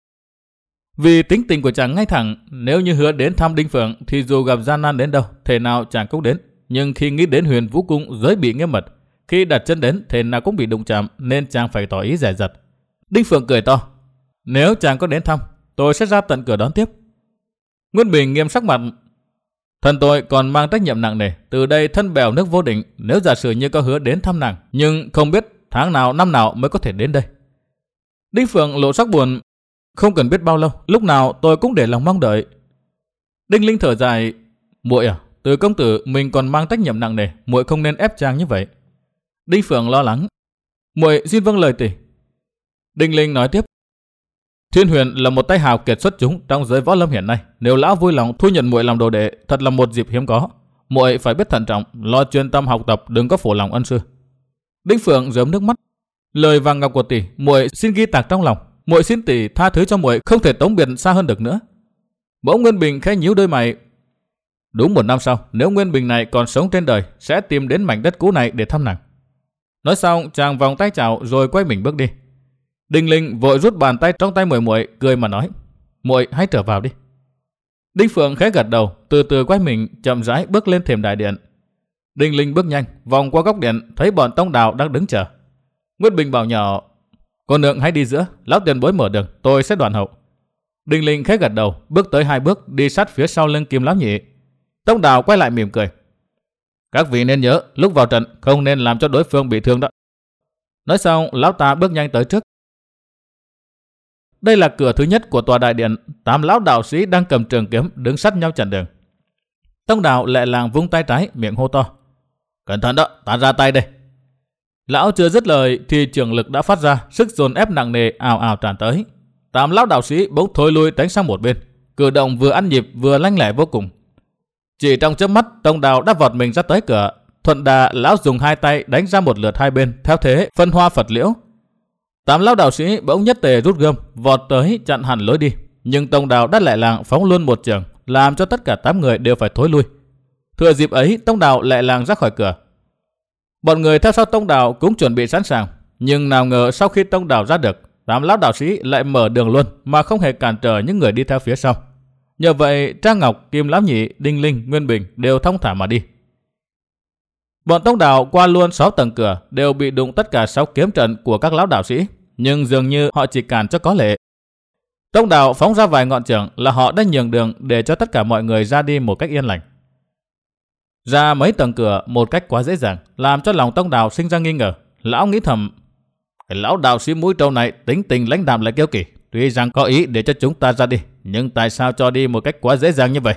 Vì tính tình của chàng ngay thẳng, nếu như hứa đến thăm Đinh Phượng thì dù gặp gian nan đến đâu, thể nào chàng cũng đến. Nhưng khi nghĩ đến Huyền Vũ Cung giới bị nghiêm mật, khi đặt chân đến thể nào cũng bị đụng chạm, nên chàng phải tỏ ý dè dặt. Đinh Phượng cười to: nếu chàng có đến thăm, tôi sẽ ra tận cửa đón tiếp. Nguyên Bình nghiêm sắc mặt: thân tôi còn mang trách nhiệm nặng nề, từ đây thân bèo nước vô định, nếu giả sử như có hứa đến thăm nàng, nhưng không biết tháng nào năm nào mới có thể đến đây. Đinh Phượng lộ sắc buồn: không cần biết bao lâu, lúc nào tôi cũng để lòng mong đợi. Đinh Linh thở dài: muội à, Từ công tử mình còn mang trách nhiệm nặng nề, muội không nên ép chàng như vậy. Đinh Phượng lo lắng: muội xin vâng lời tỷ. Đinh Linh nói tiếp: Thiên Huyền là một tay hào kiệt xuất chúng trong giới võ lâm hiện nay, nếu lão vui lòng thu nhận muội làm đồ đệ, thật là một dịp hiếm có. Muội phải biết thận trọng, lo chuyên tâm học tập, đừng có phụ lòng ân sư. Đinh Phượng rớm nước mắt: lời vàng ngọc của tỷ, muội xin ghi tạc trong lòng. Muội xin tỷ tha thứ cho muội, không thể tống biệt xa hơn được nữa. Bỗng Nguyên Bình khẽ nhíu đôi mày: đúng một năm sau, nếu Nguyên Bình này còn sống trên đời, sẽ tìm đến mảnh đất cũ này để thăm nàng. Nói xong, chàng vòng tay chào rồi quay mình bước đi. Đinh Linh vội rút bàn tay trong tay muội muội, cười mà nói: muội hãy trở vào đi. Đinh Phượng khẽ gật đầu, từ từ quay mình chậm rãi bước lên thềm đại điện. Đinh Linh bước nhanh vòng qua góc điện, thấy bọn Tông Đào đang đứng chờ. Nguyên Bình bảo nhỏ: cô nương hãy đi giữa, lão tiền bối mở đường, tôi sẽ đoàn hậu. Đinh Linh khẽ gật đầu, bước tới hai bước, đi sát phía sau lưng Kim Lão Nhị. Tông Đào quay lại mỉm cười: các vị nên nhớ, lúc vào trận không nên làm cho đối phương bị thương đó. Nói xong, lão ta bước nhanh tới trước. Đây là cửa thứ nhất của tòa đại điện, tám lão đạo sĩ đang cầm trường kiếm đứng sát nhau chặn đường. Tông Đào Lệ Làng vung tay trái, miệng hô to: Cẩn thận đó, ta ra tay đây. Lão chưa dứt lời thì trường lực đã phát ra, sức dồn ép nặng nề ào ào tràn tới. Tám lão đạo sĩ bỗng thôi lui tránh sang một bên, cử động vừa ăn nhịp vừa lanh lẹ vô cùng. Chỉ trong chớp mắt, Tông Đào đã vọt mình ra tới cửa. Thuận đà, lão dùng hai tay đánh ra một lượt hai bên, theo thế phân hoa Phật liễu. Tám lão đạo sĩ bỗng nhất tề rút gươm, vọt tới chặn hẳn lối đi. Nhưng Tông Đào đã Lệ Làng phóng luôn một chưởng, làm cho tất cả tám người đều phải thối lui. Thừa dịp ấy, Tông Đào Lệ Làng ra khỏi cửa. Bọn người theo sau Tông Đào cũng chuẩn bị sẵn sàng, nhưng nào ngờ sau khi Tông Đào ra được, tám lão đạo sĩ lại mở đường luôn mà không hề cản trở những người đi theo phía sau. Nhờ vậy, Trang Ngọc, Kim Lão Nhị, Đinh Linh, Nguyên Bình đều thong thả mà đi. Bọn Tông Đào qua luôn sáu tầng cửa, đều bị đụng tất cả sáu kiếm trận của các lão đạo sĩ, nhưng dường như họ chỉ cản cho có lệ. Tông Đào phóng ra vài ngọn chưởng là họ đã nhường đường để cho tất cả mọi người ra đi một cách yên lành. Ra mấy tầng cửa một cách quá dễ dàng, làm cho lòng Tông Đào sinh ra nghi ngờ. Lão nghĩ thầm: cái lão đạo sĩ mũi trâu này tính tình lãnh đạm lại kiêu kỳ, tuy rằng có ý để cho chúng ta ra đi, nhưng tại sao cho đi một cách quá dễ dàng như vậy?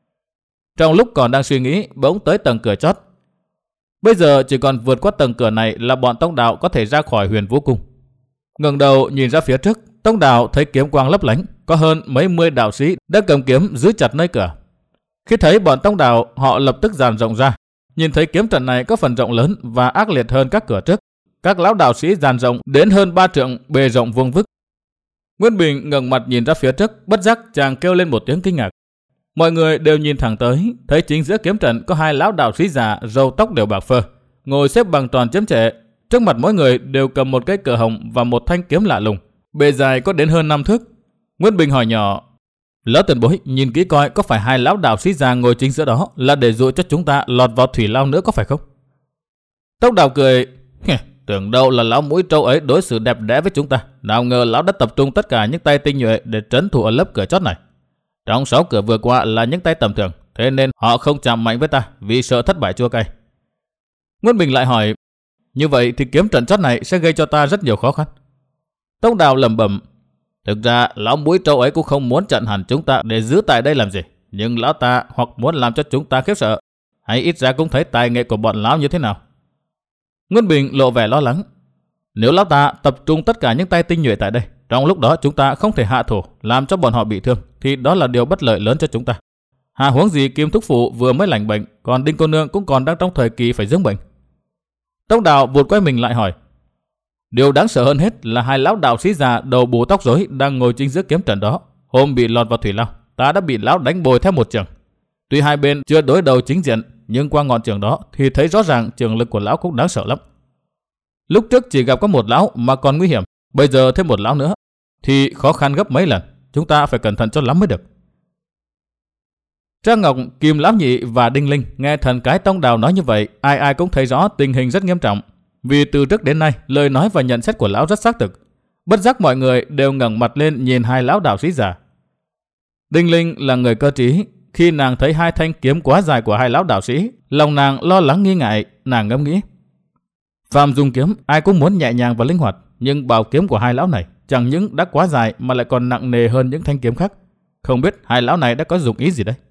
Trong lúc còn đang suy nghĩ, bỗng tới tầng cửa chót. Bây giờ chỉ còn vượt qua tầng cửa này là bọn Tông Đào có thể ra khỏi Huyền Vũ Cung. Ngẩng đầu nhìn ra phía trước, Tông Đào thấy kiếm quang lấp lánh, có hơn mấy mươi đạo sĩ đã cầm kiếm giữ chặt nơi cửa. Khi thấy bọn Tông Đào, họ lập tức dàn rộng ra. Nhìn thấy kiếm trận này có phần rộng lớn và ác liệt hơn các cửa trước. Các lão đạo sĩ dàn rộng đến hơn ba trượng, bề rộng vuông vức. Nguyên Bình ngẩng mặt nhìn ra phía trước, bất giác chàng kêu lên một tiếng kinh ngạc. Mọi người đều nhìn thẳng tới, thấy chính giữa kiếm trận có hai lão đạo sĩ già, râu tóc đều bạc phơ, ngồi xếp bằng tròn chém trệ. Trước mặt mỗi người đều cầm một cây cờ hồng và một thanh kiếm lạ lùng, bề dài có đến hơn năm thước. Nguyên Bình hỏi nhỏ: Lão tiền bối, nhìn kỹ coi có phải hai lão đạo sĩ già ngồi chính giữa đó là để dụ cho chúng ta lọt vào thủy lao nữa có phải không? Tông Đào cười: Tưởng đâu là lão mũi trâu ấy đối xử đẹp đẽ với chúng ta, nào ngờ lão đã tập trung tất cả những tay tinh nhuệ để trấn thủ ở lớp cửa chót này. Trong sáu cửa vừa qua là những tay tầm thường, thế nên họ không chạm mạnh với ta vì sợ thất bại chua cay. Nguyên Bình lại hỏi: Như vậy thì kiếm trận chót này sẽ gây cho ta rất nhiều khó khăn. Tông Đào lẩm bẩm: Thực ra lão mũi trâu ấy cũng không muốn chặn hẳn chúng ta để giữ tại đây làm gì, nhưng lão ta hoặc muốn làm cho chúng ta khiếp sợ, hay ít ra cũng thấy tài nghệ của bọn lão như thế nào. Nguyên Bình lộ vẻ lo lắng: Nếu lão ta tập trung tất cả những tay tinh nhuệ tại đây, trong lúc đó chúng ta không thể hạ thủ làm cho bọn họ bị thương, thì đó là điều bất lợi lớn cho chúng ta. Hà huống gì Kim thúc phụ vừa mới lành bệnh, còn Đinh cô nương cũng còn đang trong thời kỳ phải dưỡng bệnh. Tông Đào vụt quay mình lại hỏi: Điều đáng sợ hơn hết là hai lão đạo sĩ già đầu bù tóc rối đang ngồi chính giữa kiếm trận đó. Hôm bị lọt vào thủy lao, ta đã bị lão đánh bồi theo một chưởng. Tuy hai bên chưa đối đầu chính diện, nhưng qua ngọn chưởng đó thì thấy rõ ràng trường lực của lão cũng đáng sợ lắm. Lúc trước chỉ gặp có một lão mà còn nguy hiểm, bây giờ thêm một lão nữa thì khó khăn gấp mấy lần. Chúng ta phải cẩn thận cho lắm mới được. Trang Ngọc, Kim Lão Nhị và Đinh Linh nghe thần cái Tông Đào nói như vậy, ai ai cũng thấy rõ tình hình rất nghiêm trọng. Vì từ trước đến nay lời nói và nhận xét của lão rất xác thực. Bất giác mọi người đều ngẩng mặt lên nhìn hai lão đạo sĩ già. Đinh Linh là người cơ trí, khi nàng thấy hai thanh kiếm quá dài của hai lão đạo sĩ, lòng nàng lo lắng nghi ngại. Nàng ngẫm nghĩ: phàm dùng kiếm ai cũng muốn nhẹ nhàng và linh hoạt, nhưng bảo kiếm của hai lão này chẳng những đã quá dài mà lại còn nặng nề hơn những thanh kiếm khác. Không biết hai lão này đã có dụng ý gì đấy.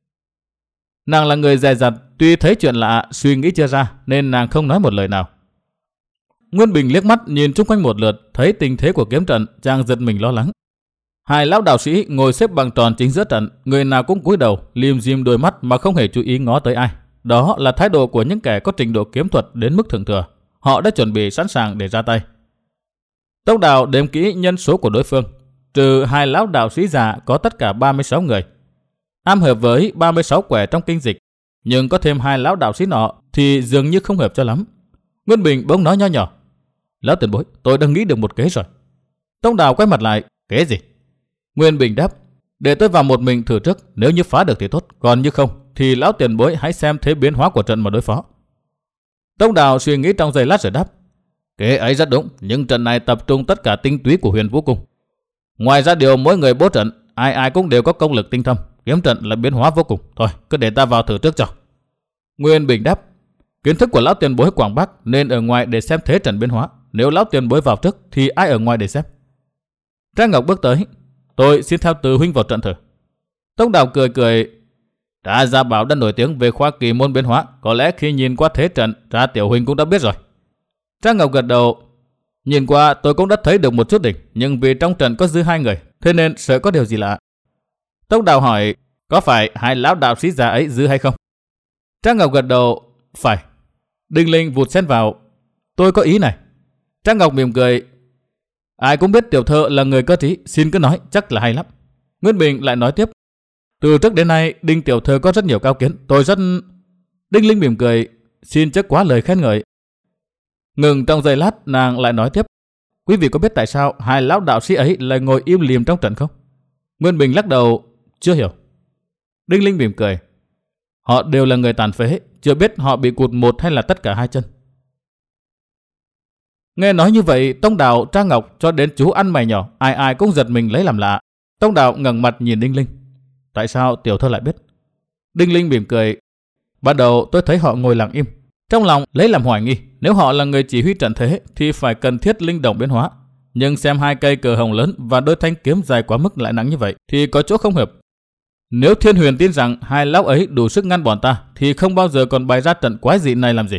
Nàng là người dè dặt, tuy thấy chuyện lạ suy nghĩ chưa ra nên nàng không nói một lời nào. Nguyên Bình liếc mắt nhìn chung quanh một lượt, thấy tình thế của kiếm trận, chàng giật mình lo lắng. Hai lão đạo sĩ ngồi xếp bằng tròn chính giữa trận, người nào cũng cúi đầu, lim dim đôi mắt mà không hề chú ý ngó tới ai. Đó là thái độ của những kẻ có trình độ kiếm thuật đến mức thượng thừa. Họ đã chuẩn bị sẵn sàng để ra tay. Tông Đào đếm kỹ nhân số của đối phương, trừ hai lão đạo sĩ già có tất cả ba mươi sáu người, am hợp với ba mươi sáu quẻ trong kinh dịch, nhưng có thêm hai lão đạo sĩ nọ thì dường như không hợp cho lắm. Nguyên Bình bỗng nói nho nhỏ: Lão tiền bối, tôi đang nghĩ được một kế rồi. Tông Đào quay mặt lại: Kế gì? Nguyên Bình đáp: Để tôi vào một mình thử trước, nếu như phá được thì tốt, còn như không thì lão tiền bối hãy xem thế biến hóa của trận mà đối phó. Tông Đào suy nghĩ trong giây lát rồi đáp: Kế ấy rất đúng, nhưng trận này tập trung tất cả tinh túy của Huyền Vũ Cung. Ngoài ra điều mỗi người bố trận, ai ai cũng đều có công lực tinh thâm, kiếm trận là biến hóa vô cùng. Thôi, cứ để ta vào thử trước cho. Nguyên Bình đáp: Kiến thức của lão tiền bối quảng bác nên ở ngoài để xem thế trận biến hóa. Nếu lão tiền bối vào trước thì ai ở ngoài để xem? Trang Ngọc bước tới: Tôi xin theo từ huynh vào trận thử. Tông Đào cười cười: Trà Gia Bảo đã nổi tiếng về khoa kỳ môn biến hóa, có lẽ khi nhìn qua thế trận, Trà Tiểu huynh cũng đã biết rồi. Trang Ngọc gật đầu. Nhìn qua tôi cũng đã thấy được một chút đỉnh, nhưng vì trong trận có dư hai người, thế nên sợ có điều gì lạ. Tông Đào hỏi, có phải hai lão đạo sĩ già ấy dư hay không? Trang Ngọc gật đầu, phải. Đinh Linh vụt xen vào, tôi có ý này. Trang Ngọc mỉm cười, ai cũng biết tiểu thơ là người cơ trí, xin cứ nói, chắc là hay lắm. Nguyễn Bình lại nói tiếp, từ trước đến nay Đinh tiểu thơ có rất nhiều cao kiến, tôi rất... Đinh Linh mỉm cười, xin chớ quá lời khen ngợi. Ngừng trong giây lát, nàng lại nói tiếp, quý vị có biết tại sao hai lão đạo sĩ ấy lại ngồi im lìm trong trận không? Nguyễn Bình lắc đầu, chưa hiểu. Đinh Linh mỉm cười, họ đều là người tàn phế, chưa biết họ bị cụt một hay là tất cả hai chân. Nghe nói như vậy, Tông Đào, Trang Ngọc cho đến chú ăn mày nhỏ, ai ai cũng giật mình lấy làm lạ. Tông Đào ngẩng mặt nhìn Đinh Linh, tại sao tiểu thơ lại biết? Đinh Linh mỉm cười, ban đầu tôi thấy họ ngồi lặng im, trong lòng lấy làm hoài nghi, nếu họ là người chỉ huy trận thế thì phải cần thiết linh động biến hóa. Nhưng xem hai cây cờ hồng lớn và đôi thanh kiếm dài quá mức lại nặng như vậy thì có chỗ không hợp. Nếu Thiên Huyền tin rằng hai lão ấy đủ sức ngăn bọn ta thì không bao giờ còn bày ra trận quái dị này làm gì.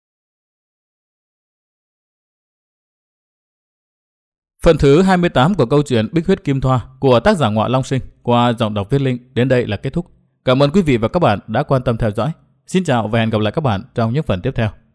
Phần thứ hai mươi tám của câu chuyện Bích Huyết Kim Thoa của tác giả Ngọa Long Sinh qua giọng đọc Viết Linh đến đây là kết thúc. Cảm ơn quý vị và các bạn đã quan tâm theo dõi. Xin chào và hẹn gặp lại các bạn trong những phần tiếp theo.